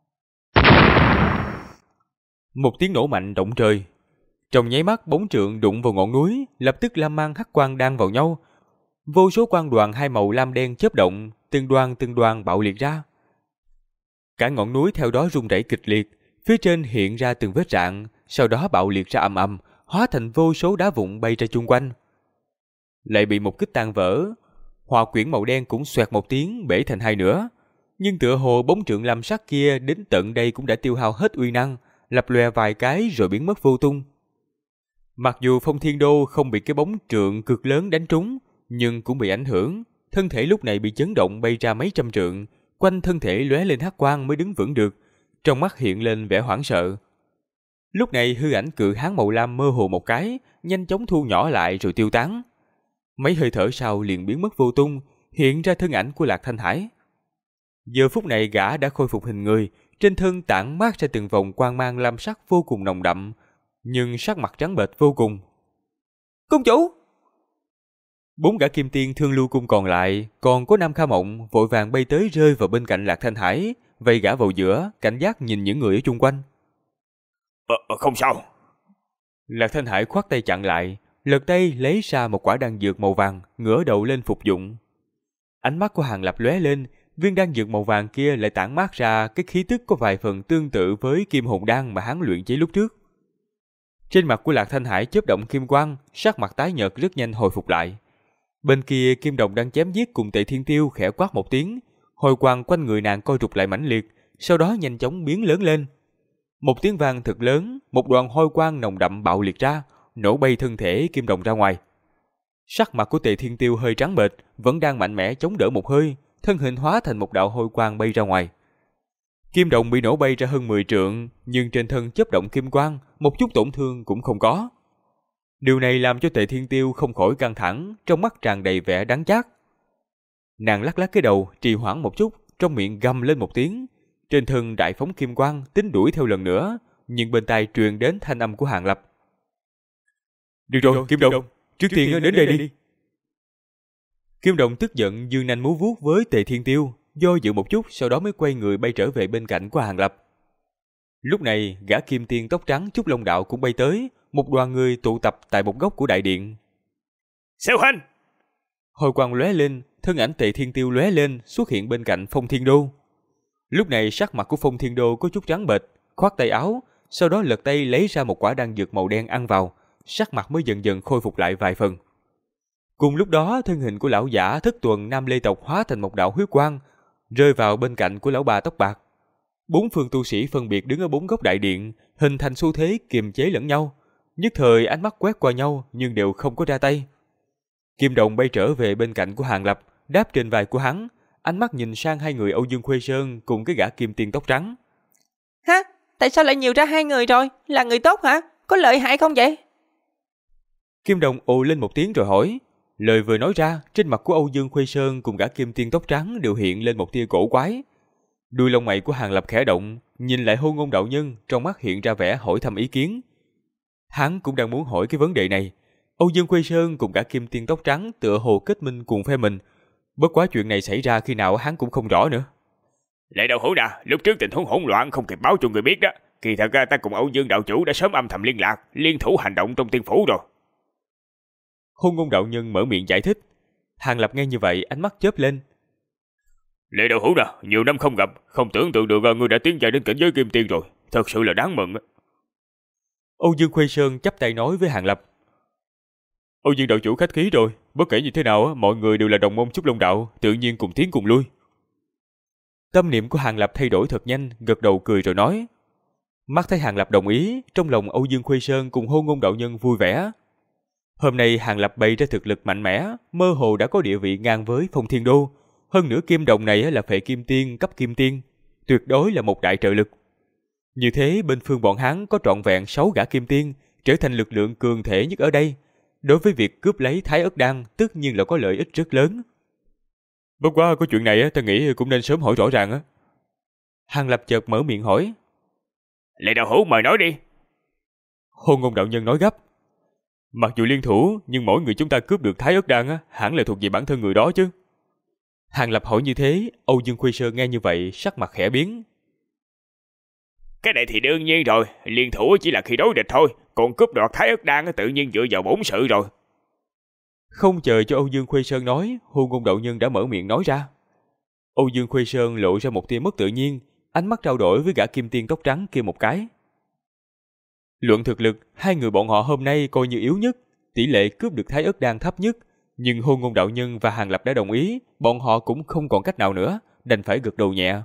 Một tiếng nổ mạnh động trời. Trong nháy mắt bóng trượng đụng vào ngọn núi, lập tức lam mang hắc quang đan vào nhau. Vô số quang đoàn hai màu lam đen chớp động, từng đoàn bạo liệt ra. Cả ngọn núi theo đó rung rẩy kịch liệt, phía trên hiện ra từng vết rạn, sau đó bạo liệt ra ầm ầm, hóa thành vô số đá vụn bay ra chung quanh. Lại bị một kích tan vỡ, hỏa quyển màu đen cũng xoẹt một tiếng bể thành hai nửa. Nhưng tựa hồ bóng trượng lam sắc kia đến tận đây cũng đã tiêu hao hết uy năng, lập lòe vài cái rồi biến mất vô tung. Mặc dù Phong Thiên Đô không bị cái bóng trượng cực lớn đánh trúng, nhưng cũng bị ảnh hưởng, thân thể lúc này bị chấn động bay ra mấy trăm trượng, quanh thân thể lóe lên hắc quang mới đứng vững được, trong mắt hiện lên vẻ hoảng sợ. Lúc này hư ảnh cự hán màu lam mơ hồ một cái, nhanh chóng thu nhỏ lại rồi tiêu tán. Mấy hơi thở sau liền biến mất vô tung, hiện ra thân ảnh của Lạc Thanh Hải. Giờ phút này gã đã khôi phục hình người, trên thân tản mát ra từng vòng quang mang lam sắc vô cùng nồng đậm, nhưng sắc mặt trắng bệch vô cùng. Công chủ! 4 gã kim tiên Thương Lưu Cung còn lại, còn có Nam Kha Mộng vội vàng bay tới rơi vào bên cạnh Lạc Thanh Hải, vây gã vào giữa, cảnh giác nhìn những người ở chung quanh. Không sao. Lạc Thanh Hải khoát tay chặn lại, lật tay lấy ra một quả đan dược màu vàng, ngửa đầu lên phục dụng. Ánh mắt của Hàng Lập lóe lên, viên đan dược màu vàng kia lại tản mát ra cái khí tức có vài phần tương tự với kim hồn đan mà hắn luyện chế lúc trước. Trên mặt của Lạc Thanh Hải chớp động kim quang, sắc mặt tái nhợt rất nhanh hồi phục lại. Bên kia Kim Đồng đang chém giết cùng Tề Thiên Tiêu khẽ quát một tiếng, hồi quang quanh người nàng co rụt lại mãnh liệt, sau đó nhanh chóng biến lớn lên. Một tiếng vang thật lớn, một đoàn hôi quang nồng đậm bạo liệt ra, nổ bay thân thể Kim Đồng ra ngoài. Sắc mặt của Tề Thiên Tiêu hơi trắng bệch, vẫn đang mạnh mẽ chống đỡ một hơi, thân hình hóa thành một đạo hôi quang bay ra ngoài. Kim Đồng bị nổ bay ra hơn 10 trượng, nhưng trên thân chớp động kim quang, một chút tổn thương cũng không có. Điều này làm cho Tề Thiên Tiêu không khỏi căng thẳng, trong mắt tràn đầy vẻ đắng chát. Nàng lắc lắc cái đầu, trì hoãn một chút, trong miệng gầm lên một tiếng. Trên thân đại phóng kim quang, tính đuổi theo lần nữa, nhưng bên tai truyền đến thanh âm của Hàng Lập. Được rồi, Kim Đồng, trước tiên đến đây đi. Kim Đồng tức giận giương nanh múa vuốt với Tề Thiên Tiêu, do dự một chút, sau đó mới quay người bay trở về bên cạnh của Hàng Lập. Lúc này, gã kim tiên tóc trắng Trúc Long Đạo cũng bay tới, một đoàn người tụ tập tại một góc của đại điện. Sư huynh! Hồi quang lóe lên, thân ảnh Tề Thiên Tiêu lóe lên, xuất hiện bên cạnh Phong Thiên Đô. Lúc này sắc mặt của Phong Thiên Đô có chút trắng bệch, khoác tay áo, sau đó lật tay lấy ra một quả đan dược màu đen ăn vào, sắc mặt mới dần dần khôi phục lại vài phần. Cùng lúc đó, thân hình của lão giả Thất Tuần Nam Lê tộc hóa thành một đạo huyết quang, rơi vào bên cạnh của lão bà tóc bạc. Bốn phương tu sĩ phân biệt đứng ở bốn góc đại điện, hình thành xu thế kiềm chế lẫn nhau. Nhất thời ánh mắt quét qua nhau nhưng đều không có ra tay. Kim Đồng bay trở về bên cạnh của Hàng Lập, đáp trên vai của hắn, ánh mắt nhìn sang hai người Âu Dương Khuê Sơn cùng cái gã kim tiên tóc trắng. Hả? Tại sao lại nhiều ra hai người rồi? Là người tốt hả? Có lợi hại không vậy? Kim Đồng ồ lên một tiếng rồi hỏi. Lời vừa nói ra, trên mặt của Âu Dương Khuê Sơn cùng gã kim tiên tóc trắng đều hiện lên một tia cổ quái. Đuôi lông mày của Hàng Lập khẽ động, nhìn lại Hôn Ngôn đạo nhân, trong mắt hiện ra vẻ hỏi thăm ý kiến. Hắn cũng đang muốn hỏi cái vấn đề này. Âu Dương Khuê Sơn cùng gã kim tiên tóc trắng tựa hồ kết minh cùng phe mình. Bất quá chuyện này xảy ra khi nào hắn cũng không rõ nữa. Lệ đạo hữu nè, lúc trước tình huống hỗn loạn không kịp báo cho người biết đó. Kỳ thật ta cùng Âu Dương đạo chủ đã sớm âm thầm liên lạc, liên thủ hành động trong tiên phủ rồi. Hôn Ngôn đạo nhân mở miệng giải thích. Hàng Lập nghe như vậy, ánh mắt chớp lên. Lệ đạo hữu nè, nhiều năm không gặp, không tưởng tượng được ngươi đã tiến dài đến cảnh giới kim tiên rồi, thật sự là đáng mừng. Âu Dương Khuê Sơn chắp tay nói với Hàng Lập. Âu Dương đạo chủ khách khí rồi, bất kể như thế nào, mọi người đều là đồng môn Trúc Long đạo, tự nhiên cùng tiến cùng lui. Tâm niệm của Hàng Lập thay đổi thật nhanh, gật đầu cười rồi nói. Mắt thấy Hàng Lập đồng ý, trong lòng Âu Dương Khuê Sơn cùng Hôn Ngôn đạo nhân vui vẻ. Hôm nay Hàng Lập bày ra thực lực mạnh mẽ, mơ hồ đã có địa vị ngang với Phong Thiên Đô. Hơn nữa Kim Đồng này là phệ kim tiên cấp kim tiên, tuyệt đối là một đại trợ lực. Như thế bên phương bọn hắn có trọn vẹn 6 gã kim tiên, trở thành lực lượng cường thể nhất ở đây. Đối với việc cướp lấy Thái Ất Đan tất nhiên là có lợi ích rất lớn. Bất quá có chuyện này ta nghĩ cũng nên sớm hỏi rõ ràng. Hàng Lập chợt mở miệng hỏi. Lệ đạo hữu mời nói đi. Hôn Ngôn đạo nhân nói gấp. Mặc dù liên thủ, nhưng mỗi người chúng ta cướp được Thái Ất Đan hẳn là thuộc về bản thân người đó chứ. Hàng Lập hỏi như thế, Âu Dương Khuê Sơn nghe như vậy, sắc mặt khẽ biến. Cái này thì đương nhiên rồi, liên thủ chỉ là khi đối địch thôi, còn cướp đoạt Thái Ất Đan tự nhiên dựa vào bổn sự rồi. Không chờ cho Âu Dương Khuê Sơn nói, Hôn Ngôn đạo nhân đã mở miệng nói ra. Âu Dương Khuê Sơn lộ ra một tia mất tự nhiên, ánh mắt trao đổi với gã kim tiên tóc trắng kia một cái. Luận thực lực, hai người bọn họ hôm nay coi như yếu nhất, tỷ lệ cướp được Thái Ất Đan thấp nhất, nhưng Hôn Ngôn đạo nhân và Hàng Lập đã đồng ý, bọn họ cũng không còn cách nào nữa, đành phải gật đầu nhẹ.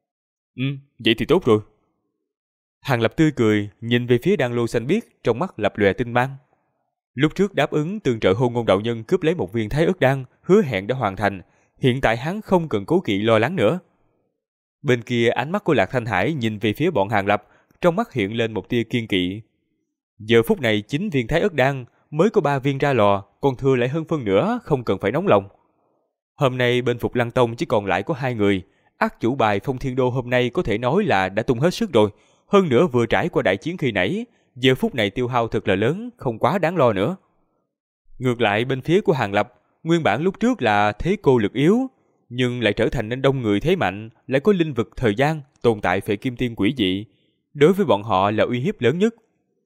Vậy thì tốt rồi. Hàng Lập tươi cười, nhìn về phía đan lô xanh biếc, trong mắt lập lòe tinh mang. Lúc trước đáp ứng tương trợ Hôn Ngôn đạo nhân cướp lấy một viên Thái Ất Đan, hứa hẹn đã hoàn thành, hiện tại hắn không cần cố kỵ lo lắng nữa. Bên kia ánh mắt của Lạc Thanh Hải nhìn về phía bọn Hàng Lập, trong mắt hiện lên một tia kiên kỵ. Giờ phút này 9 viên Thái Ất Đan, mới có 3 viên ra lò, còn thừa lại hơn phân nửa, không cần phải nóng lòng. Hôm nay bên Phục Lăng Tông chỉ còn lại có 2 người, ác chủ bài Phong Thiên Đô hôm nay có thể nói là đã tung hết sức rồi, hơn nữa vừa trải qua đại chiến khi nãy, giờ phút này tiêu hao thật là lớn, không quá đáng lo nữa. Ngược lại bên phía của Hàng Lập, nguyên bản lúc trước là thế cô lực yếu, nhưng lại trở thành nên đông người thế mạnh, lại có linh vực thời gian, tồn tại phệ kim tiên quỷ dị, đối với bọn họ là uy hiếp lớn nhất.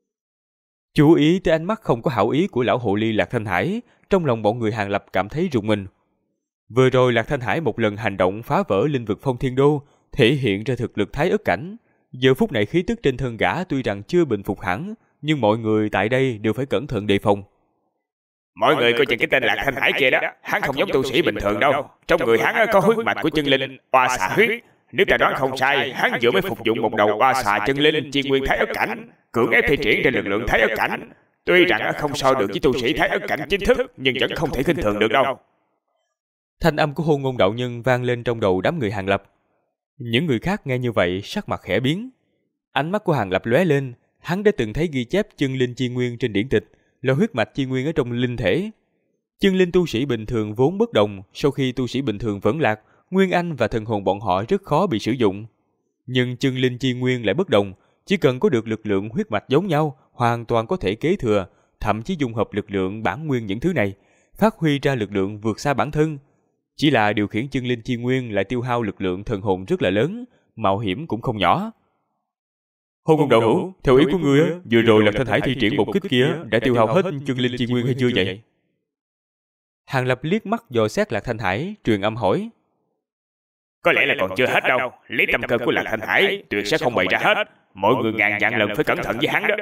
Chú ý tới ánh mắt không có hảo ý của lão hồ ly Lạc Thanh Hải, trong lòng bọn người Hàng Lập cảm thấy rùng mình. Vừa rồi Lạc Thanh Hải một lần hành động phá vỡ linh vực Phong Thiên Đô, thể hiện ra thực lực Thái Ất cảnh. Giờ phút này khí tức trên thân gã tuy rằng chưa bình phục hẳn, nhưng mọi người tại đây đều phải cẩn thận đề phòng. Mọi người coi chừng cái tên Lạc Thanh Hải kia đó, hắn không giống tu sĩ bình thường đâu. Trong người hắn có huyết mạch của chân linh, oa xà huyết, Nếu ta đoán không sai, hắn vừa mới phục dụng một đầu oa xà chân linh chi nguyên thái ất cảnh, cưỡng ép thi triển trên lực lượng thái ất cảnh. Tuy rằng không so được với tu sĩ thái ất cảnh chính thức, nhưng vẫn không thể khinh thường được đâu. Thanh âm của Hôn Ngôn đạo nhân vang lên trong đầu đám người Hàng Lập. Những người khác nghe như vậy sắc mặt khẽ biến. Ánh mắt của Hàng Lập lóe lên, hắn đã từng thấy ghi chép chân linh chi nguyên trên điển tịch, là huyết mạch chi nguyên ở trong linh thể. Chân linh tu sĩ bình thường vốn bất đồng, sau khi tu sĩ bình thường vẫn lạc, nguyên anh và thần hồn bọn họ rất khó bị sử dụng. Nhưng chân linh chi nguyên lại bất đồng, chỉ cần có được lực lượng huyết mạch giống nhau, hoàn toàn có thể kế thừa, thậm chí dung hợp lực lượng bản nguyên những thứ này, phát huy ra lực lượng vượt xa bản thân. Chỉ là điều khiển chân linh chi nguyên lại tiêu hao lực lượng thần hồn rất là lớn, mạo hiểm cũng không nhỏ. Hôn Ngôn đạo hữu, theo ý của ngươi, vừa rồi Lạc Thanh Hải thi triển một kích kia đã tiêu hao hết chân linh chi nguyên hay chưa vậy? Hàng Lập liếc mắt dò xét Lạc Thanh Hải, truyền âm hỏi. Có lẽ là còn chưa hết đâu, lấy tâm cơ của Lạc Thanh Hải tuyệt sẽ không bày ra hết, mọi người ngàn vạn lần phải cẩn thận với hắn đó.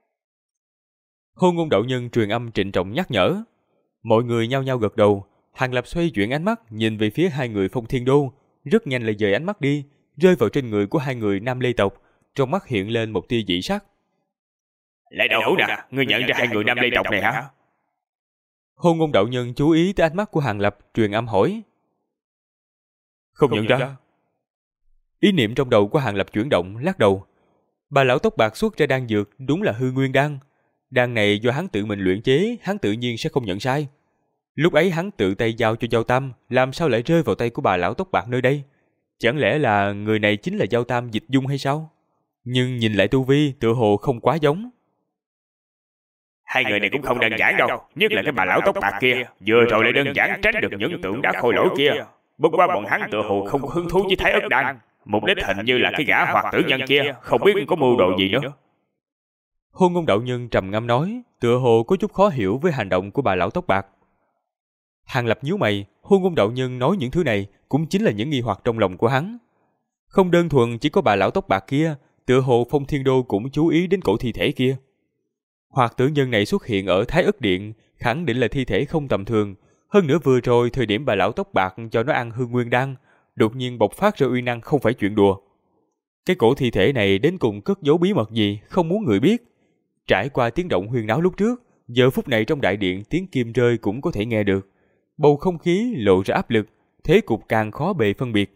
Hôn Ngôn đạo nhân truyền âm trịnh trọng nhắc nhở. Mọi người nhao nhao gật đầu. Hàng Lập xoay chuyển ánh mắt nhìn về phía hai người Phong Thiên Đô, rất nhanh lại dời ánh mắt đi, rơi vào trên người của hai người Nam Lê tộc, trong mắt hiện lên một tia dị sắc. Lại đạo hữu nè, ngươi nhận ra hai người Nam Lê tộc này hả? Hôn Ngôn đạo nhân chú ý tới ánh mắt của Hàng Lập, truyền âm hỏi. Không nhận ra. Ý niệm trong đầu của Hàng Lập chuyển động, lắc đầu. Bà lão tóc bạc xuất ra đan dược đúng là hư nguyên đan. Đan này do hắn tự mình luyện chế, hắn tự nhiên sẽ không nhận sai. Lúc ấy hắn tự tay giao cho Giao Tam, làm sao lại rơi vào tay của bà lão tóc bạc nơi đây? Chẳng lẽ là người này chính là Giao Tam Dịch Dung hay sao? Nhưng nhìn lại tu vi, tựa hồ không quá giống. Hai người này cũng không đơn giản đâu, nhất là cái bà lão tóc bạc kia, vừa rồi lại đơn giản tránh được những tượng đá khôi lỗi kia. Bất quá bọn hắn tựa hồ không có hứng thú với thái ất đan, mục đích hình như là cái gã hoạt tử nhân kia, không biết có mưu đồ gì nữa. Hôn Ngôn đạo nhân trầm ngâm nói, tựa hồ có chút khó hiểu với hành động của bà lão tóc bạc. Hàng Lập nhíu mày, Hôn Ngôn đạo nhân nói những thứ này cũng chính là những nghi hoặc trong lòng của hắn. Không đơn thuần chỉ có bà lão tóc bạc kia, tựa hồ Phong Thiên Đô cũng chú ý đến cổ thi thể kia. Hoạt tử nhân này xuất hiện ở Thái Ức Điện, khẳng định là thi thể không tầm thường. Hơn nữa vừa rồi thời điểm bà lão tóc bạc cho nó ăn hư nguyên đan, đột nhiên bộc phát ra uy năng không phải chuyện đùa. Cái cổ thi thể này đến cùng cất giấu bí mật gì không muốn người biết. Trải qua tiếng động huyên náo lúc trước, giờ phút này trong đại điện tiếng kim rơi cũng có thể nghe được. Bầu không khí lộ ra áp lực, thế cục càng khó bề phân biệt.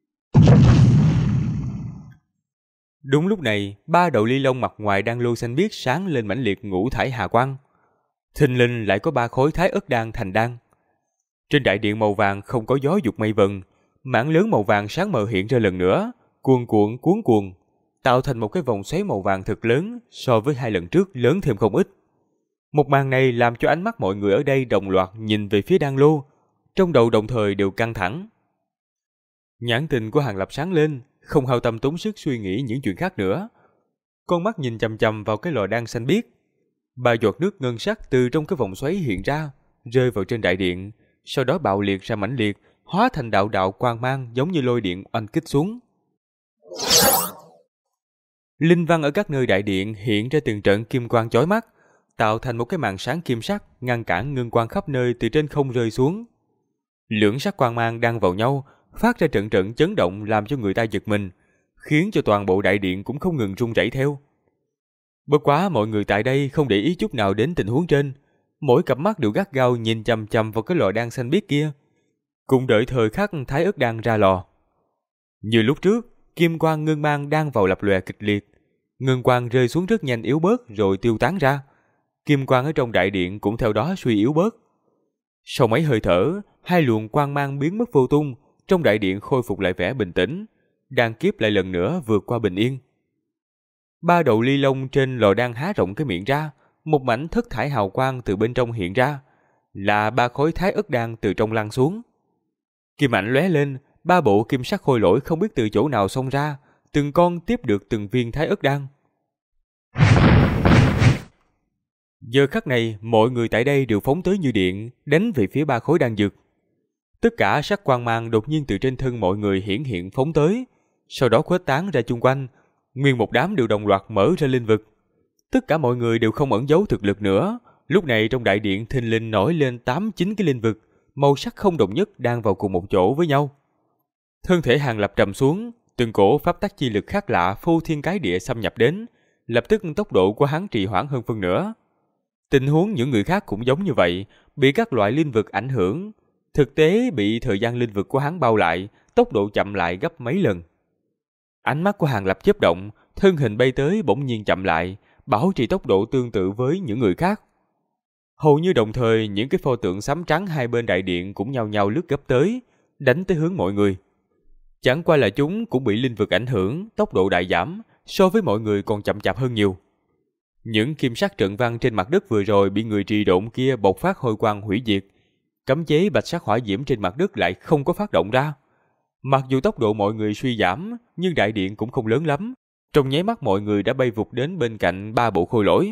Đúng lúc này, ba đầu ly long mặt ngoài đan lô xanh biếc sáng lên mãnh liệt ngũ thải hà quang. Thình lình lại có ba khối thái ất đan thành đan. Trên đại điện màu vàng không có gió dục mây vần, mảng lớn màu vàng sáng mờ hiện ra lần nữa, cuồn cuộn, tạo thành một cái vòng xoáy màu vàng thật lớn, so với hai lần trước lớn thêm không ít. Một màn này làm cho ánh mắt mọi người ở đây đồng loạt nhìn về phía đan lô, trong đầu đồng thời đều căng thẳng. Nhãn tình của Hàng Lập sáng lên, không hao tâm tốn sức suy nghĩ những chuyện khác nữa. Con mắt nhìn chằm chằm vào cái lò đan xanh biếc. Ba giọt nước ngân sắc từ trong cái vòng xoáy hiện ra, rơi vào trên đại điện, sau đó bạo liệt ra mãnh liệt, hóa thành đạo đạo quang mang giống như lôi điện oanh kích xuống. Linh văn ở các nơi đại điện hiện ra từng trận kim quang chói mắt, tạo thành một cái màn sáng kim sắc ngăn cản ngân quang khắp nơi từ trên không rơi xuống. Lưỡng sắc quang mang đan vào nhau, phát ra trận trận chấn động làm cho người ta giật mình, khiến cho toàn bộ đại điện cũng không ngừng rung rẩy theo. Bất quá mọi người tại đây không để ý chút nào đến tình huống trên, mỗi cặp mắt đều gắt gao nhìn chằm chằm vào cái lò đan xanh biếc kia, cùng đợi thời khắc thái ức đan ra lò. Như lúc trước, kim quang ngân mang đang vào lập lòe kịch liệt, ngân quang rơi xuống rất nhanh yếu bớt rồi tiêu tán ra. Kim quang ở trong đại điện cũng theo đó suy yếu bớt. Sau mấy hơi thở, hai luồng quang mang biến mất vô tung, trong đại điện khôi phục lại vẻ bình tĩnh, đan kiếp lại lần nữa vượt qua bình yên. Ba đầu ly long trên lò đan há rộng cái miệng ra, một mảnh thất thải hào quang từ bên trong hiện ra, là ba khối thái ức đan từ trong lăn xuống. Kim ảnh lóe lên, ba bộ kim sắc khôi lỗi không biết từ chỗ nào xông ra, từng con tiếp được từng viên thái ức đan. Giờ khắc này, mọi người tại đây đều phóng tới như điện, đánh về phía ba khối đan dược. Tất cả sắc quang mang đột nhiên từ trên thân mọi người hiển hiện phóng tới, sau đó khuếch tán ra chung quanh, nguyên một đám đều đồng loạt mở ra linh vực. Tất cả mọi người đều không ẩn giấu thực lực nữa, lúc này trong đại điện thình lình nổi lên 8-9 cái linh vực, màu sắc không đồng nhất đang vào cùng một chỗ với nhau. Thân thể Hàng Lập trầm xuống, từng cổ pháp tắc chi lực khác lạ phô thiên cái địa xâm nhập đến, lập tức tốc độ của hắn trì hoãn hơn phân nửa. Tình huống những người khác cũng giống như vậy, bị các loại linh vực ảnh hưởng, thực tế bị thời gian linh vực của hắn bao lại, tốc độ chậm lại gấp mấy lần. Ánh mắt của Hàng Lập chớp động, thân hình bay tới bỗng nhiên chậm lại, bảo trì tốc độ tương tự với những người khác. Hầu như đồng thời, những cái pho tượng xám trắng hai bên đại điện cũng nhao nhao lướt gấp tới, đánh tới hướng mọi người. Chẳng qua là chúng cũng bị linh vực ảnh hưởng, tốc độ đại giảm, so với mọi người còn chậm chạp hơn nhiều. Những kim sắc trận văn trên mặt đất vừa rồi bị người trì độn kia bộc phát hồi quang hủy diệt. Cấm chế bạch sắc hỏa diễm trên mặt đất lại không có phát động ra. Mặc dù tốc độ mọi người suy giảm, nhưng đại điện cũng không lớn lắm. Trong nháy mắt mọi người đã bay vụt đến bên cạnh 3 bộ khôi lỗi.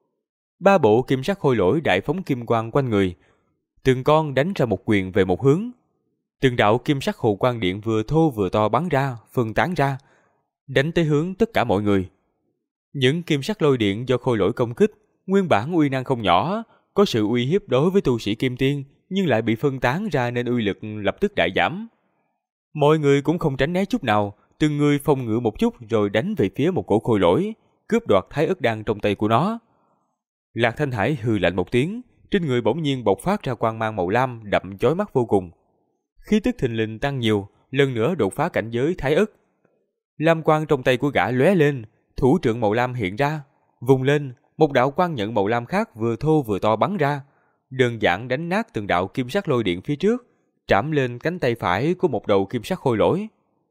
3 bộ kim sắc khôi lỗi đại phóng kim quang quanh người. Từng con đánh ra một quyền về một hướng. Từng đạo kim sắc hồ quang điện vừa thô vừa to bắn ra, phân tán ra, đánh tới hướng tất cả mọi người. Những kim sắc lôi điện do khôi lỗi công kích, nguyên bản uy năng không nhỏ, có sự uy hiếp đối với tu sĩ kim tiên, nhưng lại bị phân tán ra nên uy lực lập tức đại giảm. Mọi người cũng không tránh né chút nào, từng người phòng ngự một chút rồi đánh về phía một cổ khôi lỗi, cướp đoạt thái ức đan trong tay của nó. Lạc Thanh Hải hừ lạnh một tiếng, trên người bỗng nhiên bộc phát ra quang mang màu lam đậm chói mắt vô cùng. Khí tức thình lình tăng nhiều, lần nữa đột phá cảnh giới thái ức. Lam quang trong tay của gã lóe lên, thủ trượng màu lam hiện ra, vùng lên, một đạo quang nhận màu lam khác vừa thô vừa to bắn ra, đơn giản đánh nát từng đạo kim sắc lôi điện phía trước, trảm lên cánh tay phải của một đầu kim sắc khôi lỗi.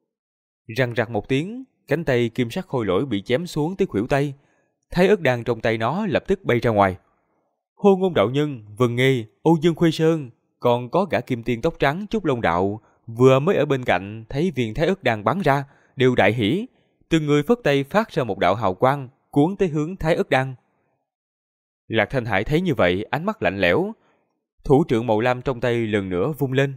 Răng rặc một tiếng, cánh tay kim sắc khôi lỗi bị chém xuống tới khuỷu tay, thái ức đan trong tay nó lập tức bay ra ngoài. Hô Ngôn đạo nhân, Vân Nghê, Âu Dương Khuê Sơn, còn có gã kim tiên tóc trắng Trúc Long đạo vừa mới ở bên cạnh thấy viên thái ức đan bắn ra, đều đại hỉ, từng người phất tay phát ra một đạo hào quang cuốn tới hướng thái ức đan. Lạc Thanh Hải thấy như vậy, ánh mắt lạnh lẽo, thủ trượng màu lam trong tay lần nữa vung lên.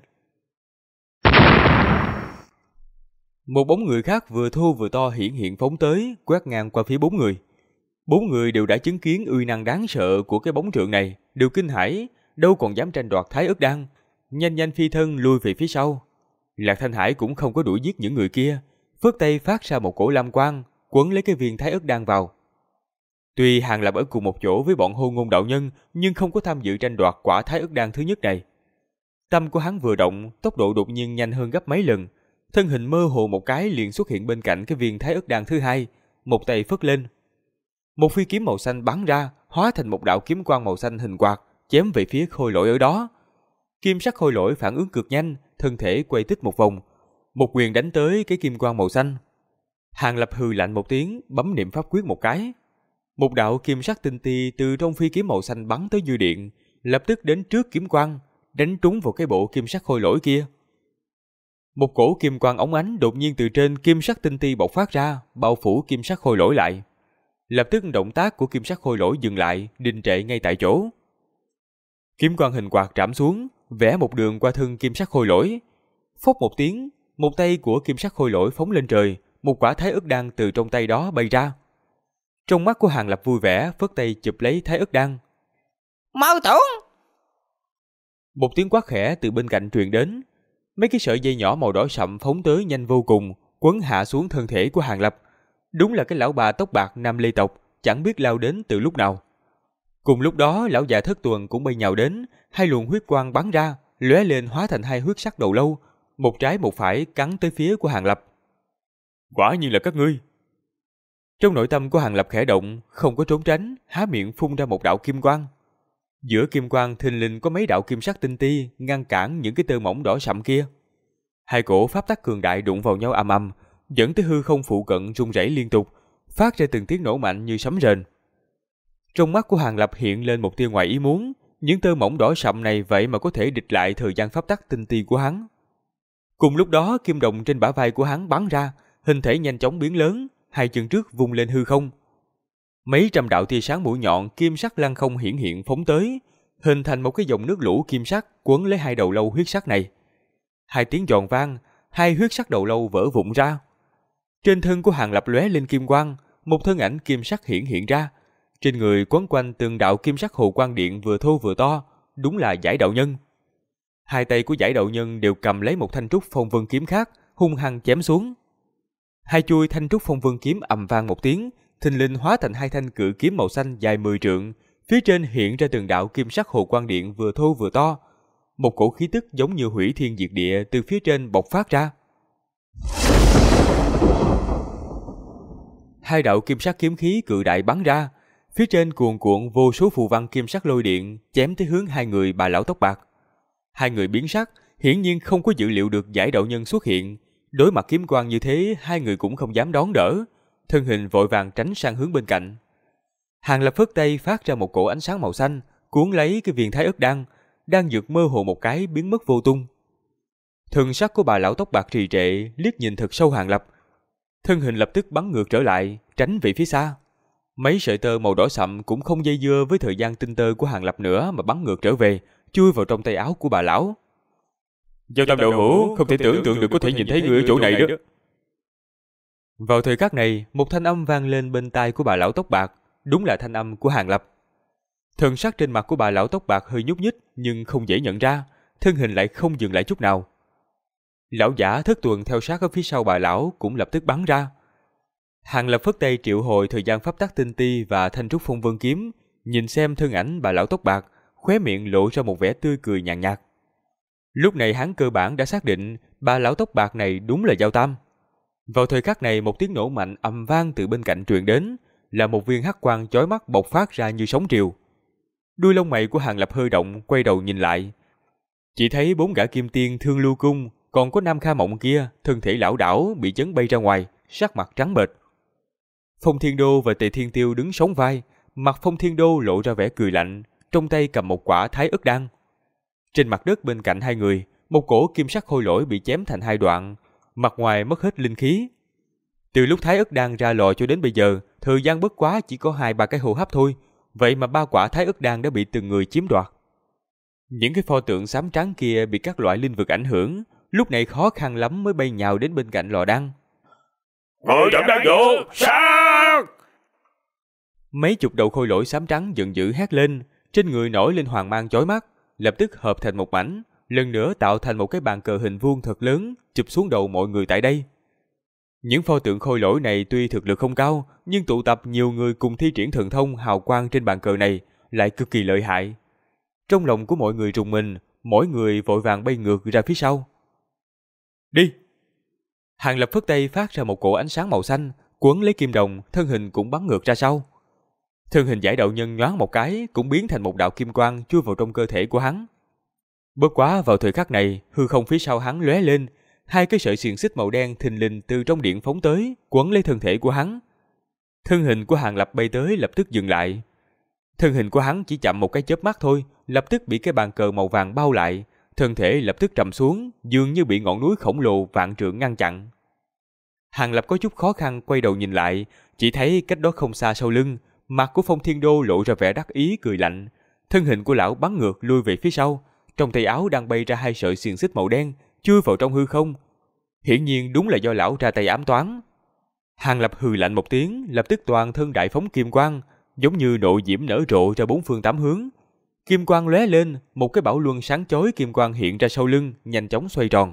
Một bóng người khác vừa thô vừa to hiển hiện phóng tới, quét ngang qua phía 4 người. 4 người đều đã chứng kiến uy năng đáng sợ của cái bóng trượng này, đều kinh hãi, đâu còn dám tranh đoạt thái ức đan, nhanh nhanh phi thân lui về phía sau. Lạc Thanh Hải cũng không có đuổi giết những người kia, phất tay phát ra một cổ lam quang, quấn lấy cái viên thái ức đan vào. Tuy Hàng Lập ở cùng một chỗ với bọn Hô Ngôn đạo nhân, nhưng không có tham dự tranh đoạt quả thái ức đan thứ nhất này. Tâm của hắn vừa động, tốc độ đột nhiên nhanh hơn gấp mấy lần, thân hình mơ hồ một cái liền xuất hiện bên cạnh cái viên thái ức đan thứ hai, một tay phất lên. Một phi kiếm màu xanh bắn ra, hóa thành một đạo kiếm quang màu xanh hình quạt, chém về phía khôi lỗi ở đó. Kim sắc khôi lỗi phản ứng cực nhanh, thân thể quay tích một vòng, một quyền đánh tới cái kim quang màu xanh. Hàng Lập hừ lạnh một tiếng, bấm niệm pháp quyết một cái. Một đạo kim sắc tinh ti từ trong phi kiếm màu xanh bắn tới dư điện, lập tức đến trước kiếm quang, đánh trúng vào cái bộ kim sắc khôi lỗi kia. Một cổ kim quang óng ánh đột nhiên từ trên kim sắc tinh ti bộc phát ra, bao phủ kim sắc khôi lỗi lại. Lập tức động tác của kim sắc khôi lỗi dừng lại, đình trệ ngay tại chỗ. Kiếm quang hình quạt trảm xuống, vẽ một đường qua thân kim sắc khôi lỗi. Phốc một tiếng, một tay của kim sắc khôi lỗi phóng lên trời, một quả thái ức đan từ trong tay đó bay ra. Trong mắt của Hàng Lập vui vẻ, phất tay chụp lấy thái ức đan. Mau tưởng! Một tiếng quát khẽ từ bên cạnh truyền đến. Mấy cái sợi dây nhỏ màu đỏ sậm phóng tới nhanh vô cùng, quấn hạ xuống thân thể của Hàng Lập. Đúng là cái lão bà tóc bạc Nam Lê tộc, chẳng biết lao đến từ lúc nào. Cùng lúc đó, lão già Thất Tuần cũng bay nhào đến, hai luồng huyết quang bắn ra, lóe lên hóa thành hai huyết sắc đầu lâu, một trái một phải cắn tới phía của Hàng Lập. Quả nhiên là các ngươi. Trong nội tâm của Hàng Lập khẽ động, không có trốn tránh, há miệng phun ra một đạo kim quang. Giữa kim quang thình lình có mấy đạo kim sắc tinh ti ngăn cản những cái tơ mỏng đỏ sậm kia. Hai cổ pháp tắc cường đại đụng vào nhau ầm ầm, dẫn tới hư không phụ cận rung rẩy liên tục, phát ra từng tiếng nổ mạnh như sấm rền. Trong mắt của Hàng Lập hiện lên một tia ngoài ý muốn, những tơ mỏng đỏ sậm này vậy mà có thể địch lại thời gian pháp tắc tinh ti của hắn. Cùng lúc đó, kim đồng trên bả vai của hắn bắn ra, hình thể nhanh chóng biến lớn, hai chân trước vung lên hư không. Mấy trăm đạo tia sáng mũi nhọn kim sắc lăng không hiển hiện phóng tới, hình thành một cái dòng nước lũ kim sắc quấn lấy hai đầu lâu huyết sắc này. Hai tiếng giòn vang, hai huyết sắc đầu lâu vỡ vụn ra. Trên thân của Hàng Lập lóe lên kim quang, một thân ảnh kim sắc hiện ra. Trên người quấn quanh từng đạo kim sắc hồ quang điện vừa thô vừa to, đúng là Giải đạo nhân. Hai tay của Giải đạo nhân đều cầm lấy một thanh trúc phong vân kiếm khác, hung hăng chém xuống. Hai chuôi thanh trúc phong vân kiếm ầm vang một tiếng, thình lình hóa thành hai thanh cự kiếm màu xanh dài 10 trượng, phía trên hiện ra từng đạo kim sắc hồ quang điện vừa thô vừa to. Một cổ khí tức giống như hủy thiên diệt địa từ phía trên bộc phát ra. Hai đạo kim sắc kiếm khí cự đại bắn ra, phía trên cuồn cuộn vô số phù văn kim sắc lôi điện chém tới hướng hai người bà lão tóc bạc. Hai người biến sắc, hiển nhiên không có dự liệu được giải đạo nhân xuất hiện. Đối mặt kiếm quang như thế, hai người cũng không dám đón đỡ, thân hình vội vàng tránh sang hướng bên cạnh. Hàng Lập phất tay phát ra một cổ ánh sáng màu xanh, cuốn lấy cái viên thái ất đang dược mơ hồ một cái biến mất vô tung. Thần sắc của bà lão tóc bạc trì trệ, liếc nhìn thật sâu Hàng Lập. Thân hình lập tức bắn ngược trở lại, tránh về phía xa. Mấy sợi tơ màu đỏ sậm cũng không dây dưa với thời gian tinh tơ của Hàng Lập nữa mà bắn ngược trở về, chui vào trong tay áo của bà lão. Giao Tam đạo hữu, không thể tưởng tượng được có thể nhìn thấy người ở chỗ này đó. Vào thời khắc này, một thanh âm vang lên bên tai của bà lão tóc bạc, đúng là thanh âm của Hàng Lập. Thần sắc trên mặt của bà lão tóc bạc hơi nhúc nhích nhưng không dễ nhận ra, thân hình lại không dừng lại chút nào. Lão giả thất tuần theo sát ở phía sau bà lão cũng lập tức bắn ra. Hàng Lập phất tay triệu hồi thời gian pháp tắc tinh ti và thanh trúc phong vân kiếm, nhìn xem thân ảnh bà lão tóc bạc, khóe miệng lộ ra một vẻ tươi cười nhàn nhạt. Lúc này hắn cơ bản đã xác định bà lão tóc bạc này đúng là Giao Tam. Vào thời khắc này, một tiếng nổ mạnh ầm vang từ bên cạnh truyền đến, là một viên hắc quang chói mắt bộc phát ra như sóng triều. Đuôi lông mày của Hàng Lập hơi động, quay đầu nhìn lại. Chỉ thấy 4 gã kim tiên Thương Lưu Cung, còn có Nam Kha Mộng kia, thân thể lảo đảo bị chấn bay ra ngoài, sắc mặt trắng bệch. Phong Thiên Đô và Tề Thiên Tiêu đứng sóng vai, mặt Phong Thiên Đô lộ ra vẻ cười lạnh, trong tay cầm một quả thái ức đan. Trên mặt đất bên cạnh hai người, một cổ kim sắc khôi lỗi bị chém thành hai đoạn, mặt ngoài mất hết linh khí. Từ lúc thái ức đan ra lò cho đến bây giờ, thời gian bất quá chỉ có 2-3 cái hô hấp thôi, vậy mà 3 quả thái ức đan đã bị từng người chiếm đoạt. Những cái pho tượng xám trắng kia bị các loại linh vực ảnh hưởng, lúc này khó khăn lắm mới bay nhào đến bên cạnh lò đan. Người chậm đan dụ, sát! Mấy chục đầu khôi lỗi xám trắng giận dữ hét lên, trên người nổi lên hoàng mang chói mắt, lập tức hợp thành một mảnh, lần nữa tạo thành một cái bàn cờ hình vuông thật lớn, chụp xuống đầu mọi người tại đây. Những pho tượng khôi lỗi này tuy thực lực không cao, nhưng tụ tập nhiều người cùng thi triển thần thông hào quang trên bàn cờ này lại cực kỳ lợi hại. Trong lòng của mọi người rùng mình, mỗi người vội vàng bay ngược ra phía sau. Đi! Hàng Lập phất tay phát ra một cổ ánh sáng màu xanh, quấn lấy kim đồng, thân hình cũng bắn ngược ra sau. Thân hình giải đạo nhân nhoáng một cái, cũng biến thành một đạo kim quang chui vào trong cơ thể của hắn. Bất quá vào thời khắc này, hư không phía sau hắn lóe lên, hai cái sợi xiềng xích màu đen thình lình từ trong điện phóng tới, quấn lấy thân thể của hắn. Thân hình của Hàng Lập bay tới lập tức dừng lại. Thân hình của hắn chỉ chậm một cái chớp mắt thôi, lập tức bị cái bàn cờ màu vàng bao lại, thân thể lập tức trầm xuống, dường như bị ngọn núi khổng lồ vạn trượng ngăn chặn. Hàng Lập có chút khó khăn quay đầu nhìn lại, chỉ thấy cách đó không xa sau lưng, mặt của Phong Thiên Đô lộ ra vẻ đắc ý cười lạnh, thân hình của lão bắn ngược lui về phía sau, trong tay áo đang bay ra hai sợi xiềng xích màu đen, chui vào trong hư không. Hiển nhiên đúng là do lão ra tay ám toán. Hàng Lập hừ lạnh một tiếng, lập tức toàn thân đại phóng kim quang, giống như nội diễm nở rộ ra 4 phương 8 hướng. Kim quang lóe lên, một cái bảo luân sáng chói kim quang hiện ra sau lưng, nhanh chóng xoay tròn.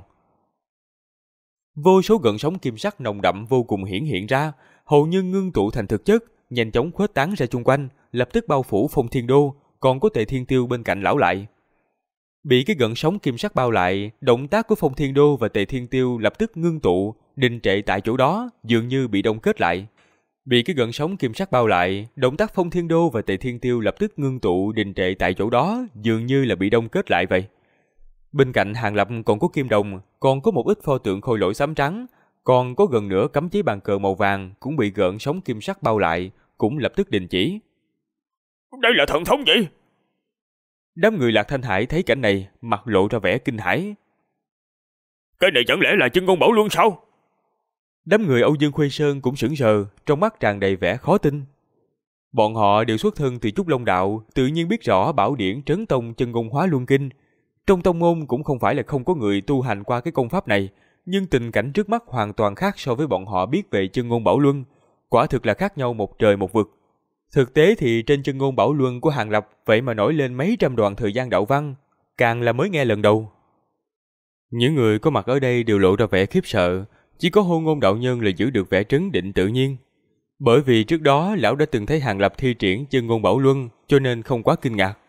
Vô số gợn sóng kim sắc nồng đậm vô cùng hiển hiện ra, hầu như ngưng tụ thành thực chất, nhanh chóng khuếch tán ra chung quanh, lập tức bao phủ Phong Thiên Đô, còn có Tề Thiên Tiêu bên cạnh lão lại. Bị cái gợn sóng kim sắc bao lại, động tác của Phong Thiên Đô và Tề Thiên Tiêu lập tức ngưng tụ, đình trệ tại chỗ đó, dường như bị đông kết lại. Bị cái gợn sóng kim sắc bao lại, động tác Phong Thiên Đô và Tề Thiên Tiêu lập tức ngưng tụ, đình trệ tại chỗ đó, dường như là bị đông kết lại vậy. Bên cạnh Hàng Lập còn có kim đồng, còn có một ít pho tượng khôi lỗi xám trắng, còn có gần nửa cấm chế bàn cờ màu vàng cũng bị gợn sóng kim sắc bao lại, cũng lập tức đình chỉ. Đây là thần thông gì? Đám người Lạc Thanh Hải thấy cảnh này, mặt lộ ra vẻ kinh hãi. Cái này chẳng lẽ là chân ngôn bảo luân sao? Đám người Âu Dương Khuê Sơn cũng sững sờ, trong mắt tràn đầy vẻ khó tin. Bọn họ đều xuất thân từ Trúc Long Đạo, tự nhiên biết rõ bảo điển Trấn Tông chân ngôn hóa luân kinh. Trong tông môn cũng không phải là không có người tu hành qua cái công pháp này, nhưng tình cảnh trước mắt hoàn toàn khác so với bọn họ biết về chân ngôn bảo luân, quả thực là khác nhau một trời một vực. Thực tế thì trên chân ngôn bảo luân của Hàng Lập vậy mà nổi lên mấy trăm đoạn thời gian đạo văn, càng là mới nghe lần đầu. Những người có mặt ở đây đều lộ ra vẻ khiếp sợ, chỉ có Hôn Ngôn đạo nhân là giữ được vẻ trấn định tự nhiên. Bởi vì trước đó lão đã từng thấy Hàn Lập thi triển Chân Ngôn Bảo Luân, cho nên không quá kinh ngạc.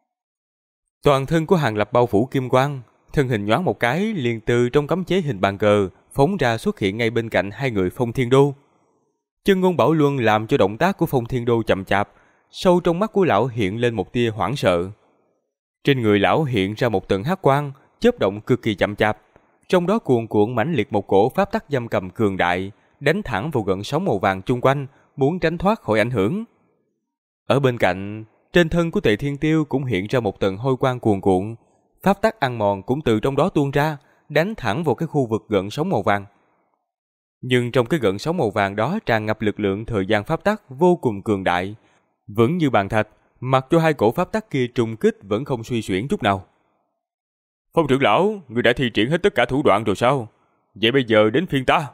Toàn thân của Hàn Lập bao phủ kim quang, thân hình nhoáng một cái liền từ trong cấm chế hình bàn cờ phóng ra xuất hiện ngay bên cạnh hai người Phong Thiên Đô. Chân Ngôn Bảo Luân làm cho động tác của Phong Thiên Đô chậm chạp, sâu trong mắt của lão hiện lên một tia hoảng sợ. Trên người lão hiện ra một tầng hắc quang, chớp động cực kỳ chậm chạp, trong đó cuồn cuộn mãnh liệt một cổ pháp tắc giam cầm cường đại, đánh thẳng vào gợn sóng màu vàng chung quanh, muốn tránh thoát khỏi ảnh hưởng. Ở bên cạnh, trên thân của Tề Thiên Tiêu cũng hiện ra một tầng hôi quang cuồn cuộn, pháp tắc ăn mòn cũng từ trong đó tuôn ra, đánh thẳng vào cái khu vực gợn sóng màu vàng. Nhưng trong cái gợn sóng màu vàng đó tràn ngập lực lượng thời gian pháp tắc vô cùng cường đại, vững như bàn thạch, mặc cho hai cổ pháp tắc kia trùng kích vẫn không suy xuyển chút nào. Phong trưởng lão, người đã thi triển hết tất cả thủ đoạn rồi sao? Vậy bây giờ đến phiên ta.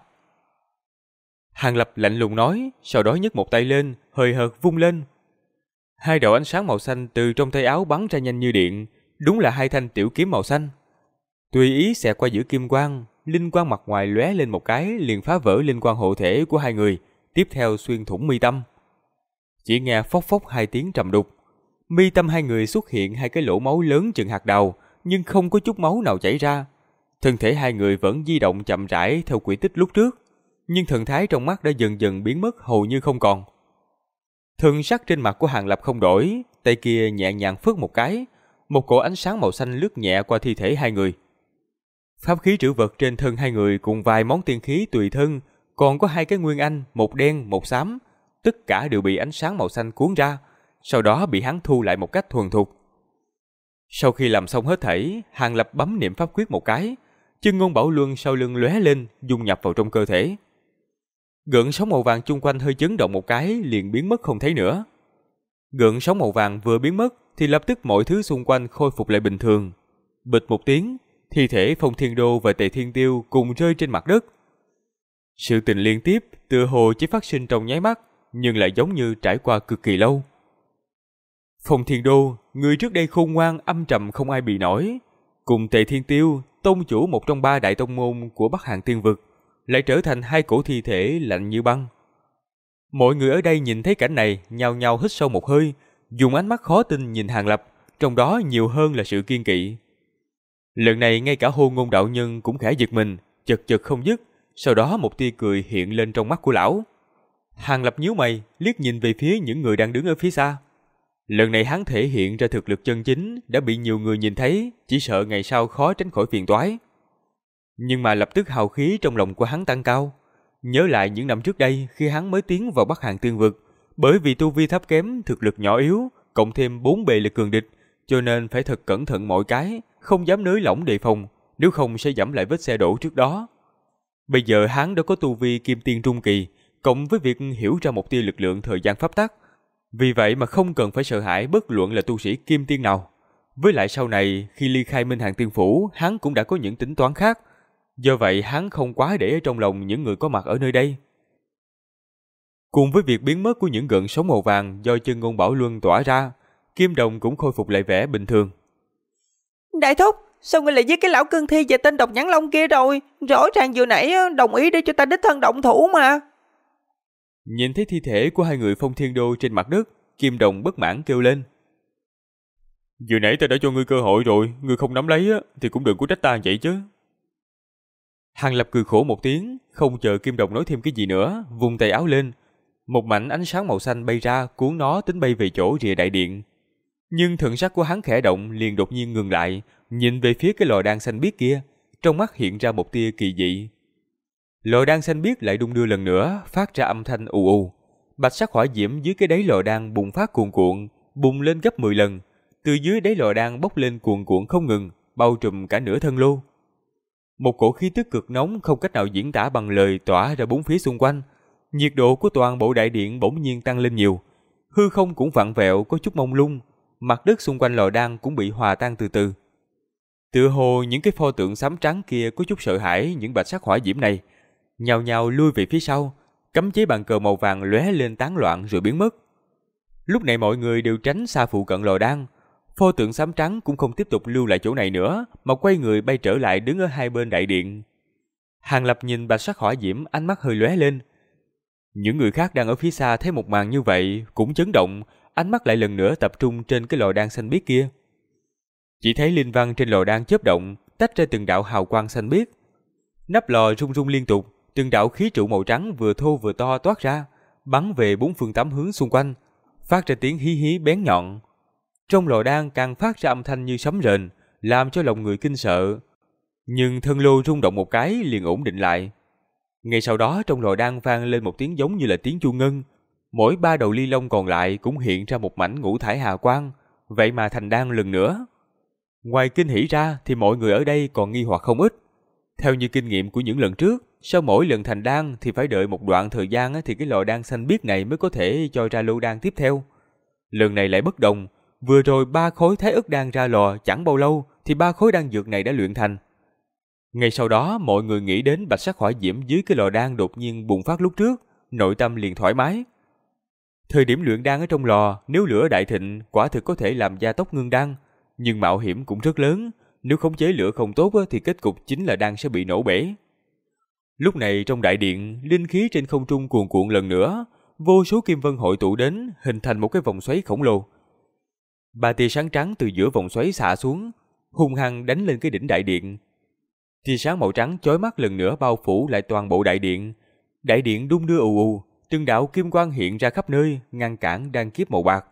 Hàn Lập lạnh lùng nói, sau đó nhấc một tay lên, hời hợt vung lên. Hai đạo ánh sáng màu xanh từ trong tay áo bắn ra nhanh như điện, đúng là hai thanh tiểu kiếm màu xanh. Tùy ý xẹt qua giữa kim quang, linh quang mặt ngoài lóe lên một cái liền phá vỡ linh quang hộ thể của hai người, tiếp theo xuyên thủng mi tâm. Chỉ nghe phốc phốc hai tiếng trầm đục, mi tâm hai người xuất hiện hai cái lỗ máu lớn chừng hạt đào, nhưng không có chút máu nào chảy ra. Thân thể hai người vẫn di động chậm rãi theo quỹ tích lúc trước, nhưng thần thái trong mắt đã dần dần biến mất hầu như không còn. Thần sắc trên mặt của Hàn Lập không đổi, tay kia nhẹ nhàng phất một cái, một cổ ánh sáng màu xanh lướt nhẹ qua thi thể hai người. Pháp khí trữ vật trên thân hai người cùng vài món tiên khí tùy thân, còn có hai cái nguyên anh, một đen, một xám, tất cả đều bị ánh sáng màu xanh cuốn ra, sau đó bị hắn thu lại một cách thuần thục. Sau khi làm xong hết thảy, Hàn Lập bấm niệm pháp quyết một cái, Chân Ngôn Bảo Luân sau lưng lóe lên, dung nhập vào trong cơ thể. Gợn sóng màu vàng chung quanh hơi chấn động một cái liền biến mất không thấy nữa. Gợn sóng màu vàng vừa biến mất thì lập tức mọi thứ xung quanh khôi phục lại bình thường. Bịch một tiếng, thi thể Phong Thiên Đô và Tề Thiên Tiêu cùng rơi trên mặt đất. Sự tình liên tiếp tựa hồ chỉ phát sinh trong nháy mắt, nhưng lại giống như trải qua cực kỳ lâu. Phong Thiên Đô, người trước đây khôn ngoan âm trầm không ai bì nổi, cùng Tề Thiên Tiêu, tông chủ một trong ba đại tông môn của Bắc Hàn Tiên Vực, lại trở thành hai cổ thi thể lạnh như băng. Mọi người ở đây nhìn thấy cảnh này, nhao nhao hít sâu một hơi, dùng ánh mắt khó tin nhìn Hàn Lập, trong đó nhiều hơn là sự kiên kỵ. Lần này ngay cả Hôn Ngôn đạo nhân cũng khẽ giật mình, chật chật không dứt, sau đó một tia cười hiện lên trong mắt của lão. Hàn Lập nhíu mày, liếc nhìn về phía những người đang đứng ở phía xa. Lần này hắn thể hiện ra thực lực chân chính đã bị nhiều người nhìn thấy, chỉ sợ ngày sau khó tránh khỏi phiền toái. Nhưng mà lập tức hào khí trong lòng của hắn tăng cao. Nhớ lại những năm trước đây khi hắn mới tiến vào Bắc Hàn Tiên Vực, bởi vì tu vi thấp kém, thực lực nhỏ yếu, cộng thêm 4 bề lực cường địch, cho nên phải thật cẩn thận mọi cái, không dám nới lỏng đề phòng, nếu không sẽ dẫm lại vết xe đổ trước đó. Bây giờ hắn đã có tu vi kim tiên trung kỳ, cộng với việc hiểu ra một tia lực lượng thời gian pháp tắc, vì vậy mà không cần phải sợ hãi bất luận là tu sĩ kim tiên nào. Với lại sau này khi ly khai Minh Hàn Tiên Phủ, hắn cũng đã có những tính toán khác, do vậy hắn không quá để ở trong lòng những người có mặt ở nơi đây. Cùng với việc biến mất của những gợn sóng màu vàng do Chân Ngôn Bảo Luân tỏa ra, Kim Đồng cũng khôi phục lại vẻ bình thường. Đại thúc, sao ngươi lại giết cái lão cương thi và tên độc nhãn long kia rồi? Rõ ràng vừa nãy đồng ý để cho ta đích thân động thủ mà. Nhìn thấy thi thể của hai người Phong Thiên Đô trên mặt đất, Kim Đồng bất mãn kêu lên. Vừa nãy ta đã cho ngươi cơ hội rồi, ngươi không nắm lấy thì cũng đừng có trách ta vậy chứ. Hàn Lập cười khổ một tiếng, không chờ Kim Đồng nói thêm cái gì nữa, vung tay áo lên. Một mảnh ánh sáng màu xanh bay ra cuốn nó tính bay về chỗ rìa đại điện. Nhưng thần sắc của hắn khẽ động liền đột nhiên ngừng lại, nhìn về phía cái lò đan xanh biếc kia, trong mắt hiện ra một tia kỳ dị. Lò đan xanh biếc lại đung đưa lần nữa, phát ra âm thanh ù ù. Bạch sắc hỏa diễm dưới cái đáy lò đan bùng phát cuồn cuộn, bùng lên gấp 10 lần. Từ dưới đáy lò đan bốc lên cuồn cuộn không ngừng, bao trùm cả nửa thân lô. Một cổ khí tức cực nóng không cách nào diễn tả bằng lời tỏa ra bốn phía xung quanh. Nhiệt độ của toàn bộ đại điện bỗng nhiên tăng lên nhiều. Hư không cũng vặn vẹo có chút mông lung, mặt đất xung quanh lò đan cũng bị hòa tan từ từ. Tựa hồ những cái pho tượng xám trắng kia có chút sợ hãi những bạch sắc hỏa diễm này, nhào nhào lui về phía sau, cấm chế bàn cờ màu vàng lóe lên tán loạn rồi biến mất. Lúc này mọi người đều tránh xa phụ cận lò đan, Pho tượng xám trắng cũng không tiếp tục lưu lại chỗ này nữa, mà quay người bay trở lại đứng ở hai bên đại điện. Hàng Lập nhìn bạch sắc hỏa diễm, ánh mắt hơi lóe lên. Những người khác đang ở phía xa thấy một màn như vậy cũng chấn động, ánh mắt lại lần nữa tập trung trên cái lò đan xanh biếc kia. Chỉ thấy linh văn trên lò đan chớp động, tách ra từng đạo hào quang xanh biếc. Nắp lò rung rung liên tục, từng đạo khí trụ màu trắng vừa thô vừa to toát ra, bắn về bốn phương tám hướng xung quanh, phát ra tiếng hí hí bén nhọn. Trong lò đan càng phát ra âm thanh như sấm rền, làm cho lòng người kinh sợ. Nhưng thân lô rung động một cái liền ổn định lại. Ngay sau đó trong lò đan vang lên một tiếng giống như là tiếng chuông ngân. Mỗi 3 đầu ly long còn lại cũng hiện ra một mảnh ngũ thải hà quang, vậy mà thành đan lần nữa. Ngoài kinh hỉ ra thì mọi người ở đây còn nghi hoặc không ít. Theo như kinh nghiệm của những lần trước, sau mỗi lần thành đan thì phải đợi một đoạn thời gian thì cái lò đan xanh biếc này mới có thể cho ra lô đan tiếp theo. Lần này lại bất đồng, vừa rồi 3 khối thái ức đan ra lò chẳng bao lâu thì 3 khối đan dược này đã luyện thành. Ngay sau đó mọi người nghĩ đến bạch sắc hỏa diễm dưới cái lò đan đột nhiên bùng phát lúc trước, nội tâm liền thoải mái. Thời điểm luyện đan ở trong lò, nếu lửa đại thịnh quả thực có thể làm gia tốc ngưng đan, nhưng mạo hiểm cũng rất lớn, nếu khống chế lửa không tốt thì kết cục chính là đan sẽ bị nổ bể. Lúc này trong đại điện, linh khí trên không trung cuồn cuộn lần nữa, vô số kim vân hội tụ đến, hình thành một cái vòng xoáy khổng lồ. 3 tia sáng trắng từ giữa vòng xoáy xạ xuống, hung hăng đánh lên cái đỉnh đại điện. Tia sáng màu trắng chói mắt lần nữa bao phủ lại toàn bộ đại điện. Đại điện đung đưa ù ù, từng đạo kim quang hiện ra khắp nơi, ngăn cản đan kiếp màu bạc.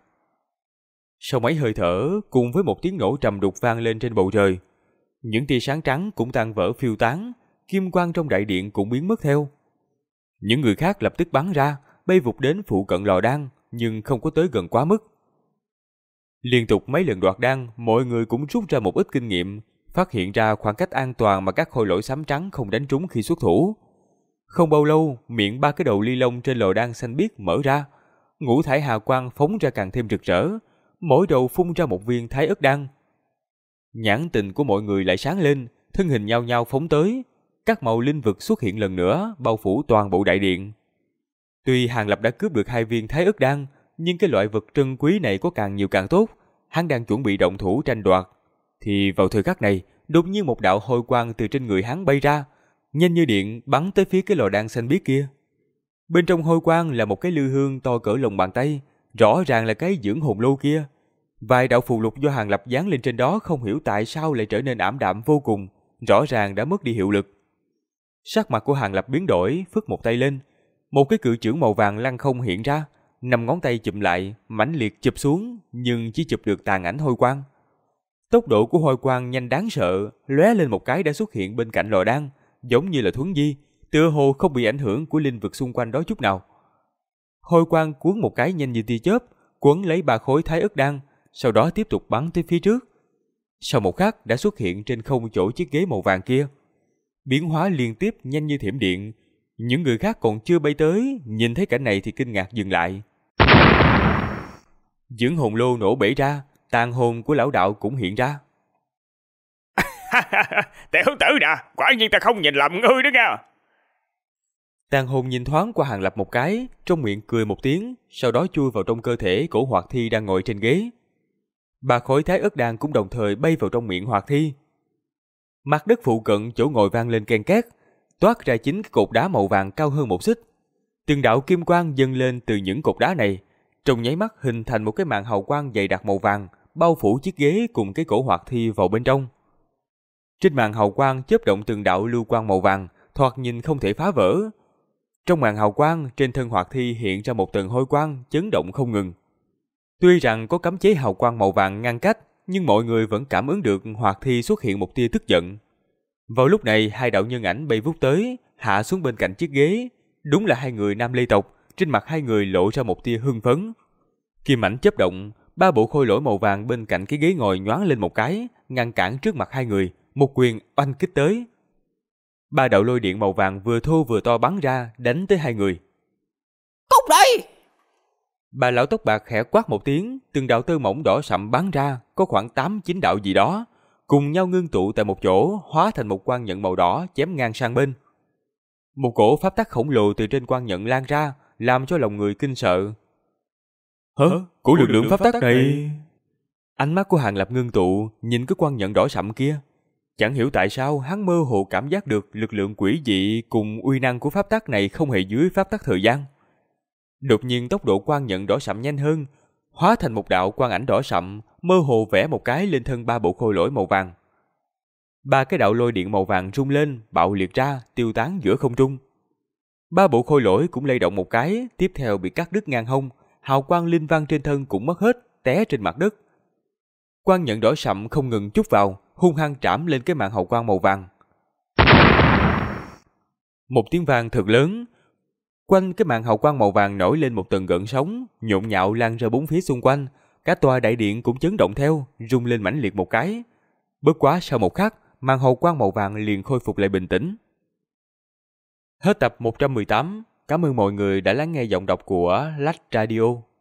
Sau mấy hơi thở, cùng với một tiếng nổ trầm đục vang lên trên bầu trời, những tia sáng trắng cũng tan vỡ phiêu tán, kim quang trong đại điện cũng biến mất theo. Những người khác lập tức bắn ra, bay vụt đến phụ cận lò đan, nhưng không có tới gần quá mức. Liên tục mấy lần đoạt đan, mọi người cũng rút ra một ít kinh nghiệm, phát hiện ra khoảng cách an toàn mà các khôi lỗi xám trắng không đánh trúng khi xuất thủ. Không bao lâu, miệng 3 cái đầu ly long trên lò đan xanh biếc mở ra, ngũ thải hà quang phóng ra càng thêm rực rỡ, mỗi đầu phun ra một viên thái ức đan. Nhãn tình của mọi người lại sáng lên, thân hình nhao nhao phóng tới, các màu linh vực xuất hiện lần nữa, bao phủ toàn bộ đại điện. Tuy Hàng Lập đã cướp được 2 viên thái ức đan, nhưng cái loại vật trân quý này có càng nhiều càng tốt, hắn đang chuẩn bị động thủ tranh đoạt. Thì vào thời khắc này, đột nhiên một đạo hôi quang từ trên người hắn bay ra, nhanh như điện bắn tới phía cái lò đan xanh biếc kia. Bên trong hôi quang là một cái lư hương to cỡ lòng bàn tay, rõ ràng là cái dưỡng hồn lô kia. Vài đạo phù lục do Hàng Lập dán lên trên đó không hiểu tại sao lại trở nên ảm đạm vô cùng, rõ ràng đã mất đi hiệu lực. Sắc mặt của Hàng Lập biến đổi, phất một tay lên, một cái cự chưởng màu vàng lăng không hiện ra, 5 ngón tay chụm lại, mãnh liệt chụp xuống, nhưng chỉ chụp được tàn ảnh hôi quang. Tốc độ của hôi quang nhanh đáng sợ, lóe lên một cái đã xuất hiện bên cạnh lò đan, giống như là thuấn di, tựa hồ không bị ảnh hưởng của linh vực xung quanh đó chút nào. Hôi quang cuốn một cái nhanh như tia chớp, quấn lấy 3 khối thái ức đan, sau đó tiếp tục bắn tới phía trước. Sau một khắc đã xuất hiện trên không chỗ chiếc ghế màu vàng kia. Biến hóa liên tiếp nhanh như thiểm điện, những người khác còn chưa bay tới, nhìn thấy cảnh này thì kinh ngạc dừng lại. Dưỡng hồn lô nổ bể ra, tàn hồn của lão đạo cũng hiện ra. Tiểu tử nè, quả nhiên ta không nhìn lầm ngươi đó nha. Tàn hồn nhìn thoáng qua Hàng Lập một cái, trong miệng cười một tiếng, sau đó chui vào trong cơ thể cổ Hoạt Thi đang ngồi trên ghế. 3 khối thái ức đan cũng đồng thời bay vào trong miệng Hoạt Thi. Mặt đất phụ cận chỗ ngồi vang lên ken két, toát ra 9 cái cột đá màu vàng cao hơn 1 xích. Từng đạo kim quang dâng lên từ những cột đá này, trong nháy mắt hình thành một cái màn hào quang dày đặc màu vàng, bao phủ chiếc ghế cùng cái cổ Hoạt Thi vào bên trong. Trên màn hào quang chớp động từng đạo lưu quang màu vàng, thoạt nhìn không thể phá vỡ. Trong màn hào quang, trên thân Hoạt Thi hiện ra một tầng hôi quang chấn động không ngừng. Tuy rằng có cấm chế hào quang màu vàng ngăn cách, nhưng mọi người vẫn cảm ứng được Hoạt Thi xuất hiện một tia tức giận. Vào lúc này, 2 đạo nhân ảnh bay vút tới, hạ xuống bên cạnh chiếc ghế. Đúng là 2 người Nam Lê tộc, trên mặt 2 người lộ ra một tia hưng phấn. Kim ảnh chớp động, 3 bộ khôi lỗi màu vàng bên cạnh cái ghế ngồi nhoáng lên một cái, ngăn cản trước mặt 2 người, một quyền oanh kích tới. 3 đạo lôi điện màu vàng vừa thô vừa to bắn ra, đánh tới 2 người. Cút đây! Bà lão tóc bạc khẽ quát một tiếng, từng đạo tơ mỏng đỏ sậm bắn ra, có khoảng 8-9 đạo gì đó, cùng nhau ngưng tụ tại một chỗ, hóa thành một quang nhận màu đỏ chém ngang sang bên. Một cổ pháp tắc khổng lồ từ trên quang nhận lan ra, làm cho lòng người kinh sợ. Hả? Của lực lượng pháp tắc này... Ánh mắt của Hàng Lập ngưng tụ, nhìn cái quan nhận đỏ sậm kia. Chẳng hiểu tại sao hắn mơ hồ cảm giác được lực lượng quỷ dị cùng uy năng của pháp tắc này không hề dưới pháp tắc thời gian. Đột nhiên tốc độ quan nhận đỏ sậm nhanh hơn, hóa thành một đạo quang ảnh đỏ sậm, mơ hồ vẽ một cái lên thân 3 bộ khôi lỗi màu vàng. 3 cái đạo lôi điện màu vàng rung lên, bạo liệt ra, tiêu tán giữa không trung. 3 bộ khôi lỗi cũng lay động một cái, tiếp theo bị cắt đứt ngang hông, hào quang linh văn trên thân cũng mất hết, té trên mặt đất. Quang nhận đỏ sậm không ngừng chúc vào, hung hăng trảm lên cái màn hào quang màu vàng. Một tiếng vang thật lớn, quanh cái màn hào quang màu vàng nổi lên một tầng gợn sóng, nhộn nhạo lan ra bốn phía xung quanh, cả tòa đại điện cũng chấn động theo, rung lên mãnh liệt một cái. Bất quá sau một khắc, màn hào quang màu vàng liền khôi phục lại bình tĩnh. Hết tập 118, cảm ơn mọi người đã lắng nghe giọng đọc của Lách Radio.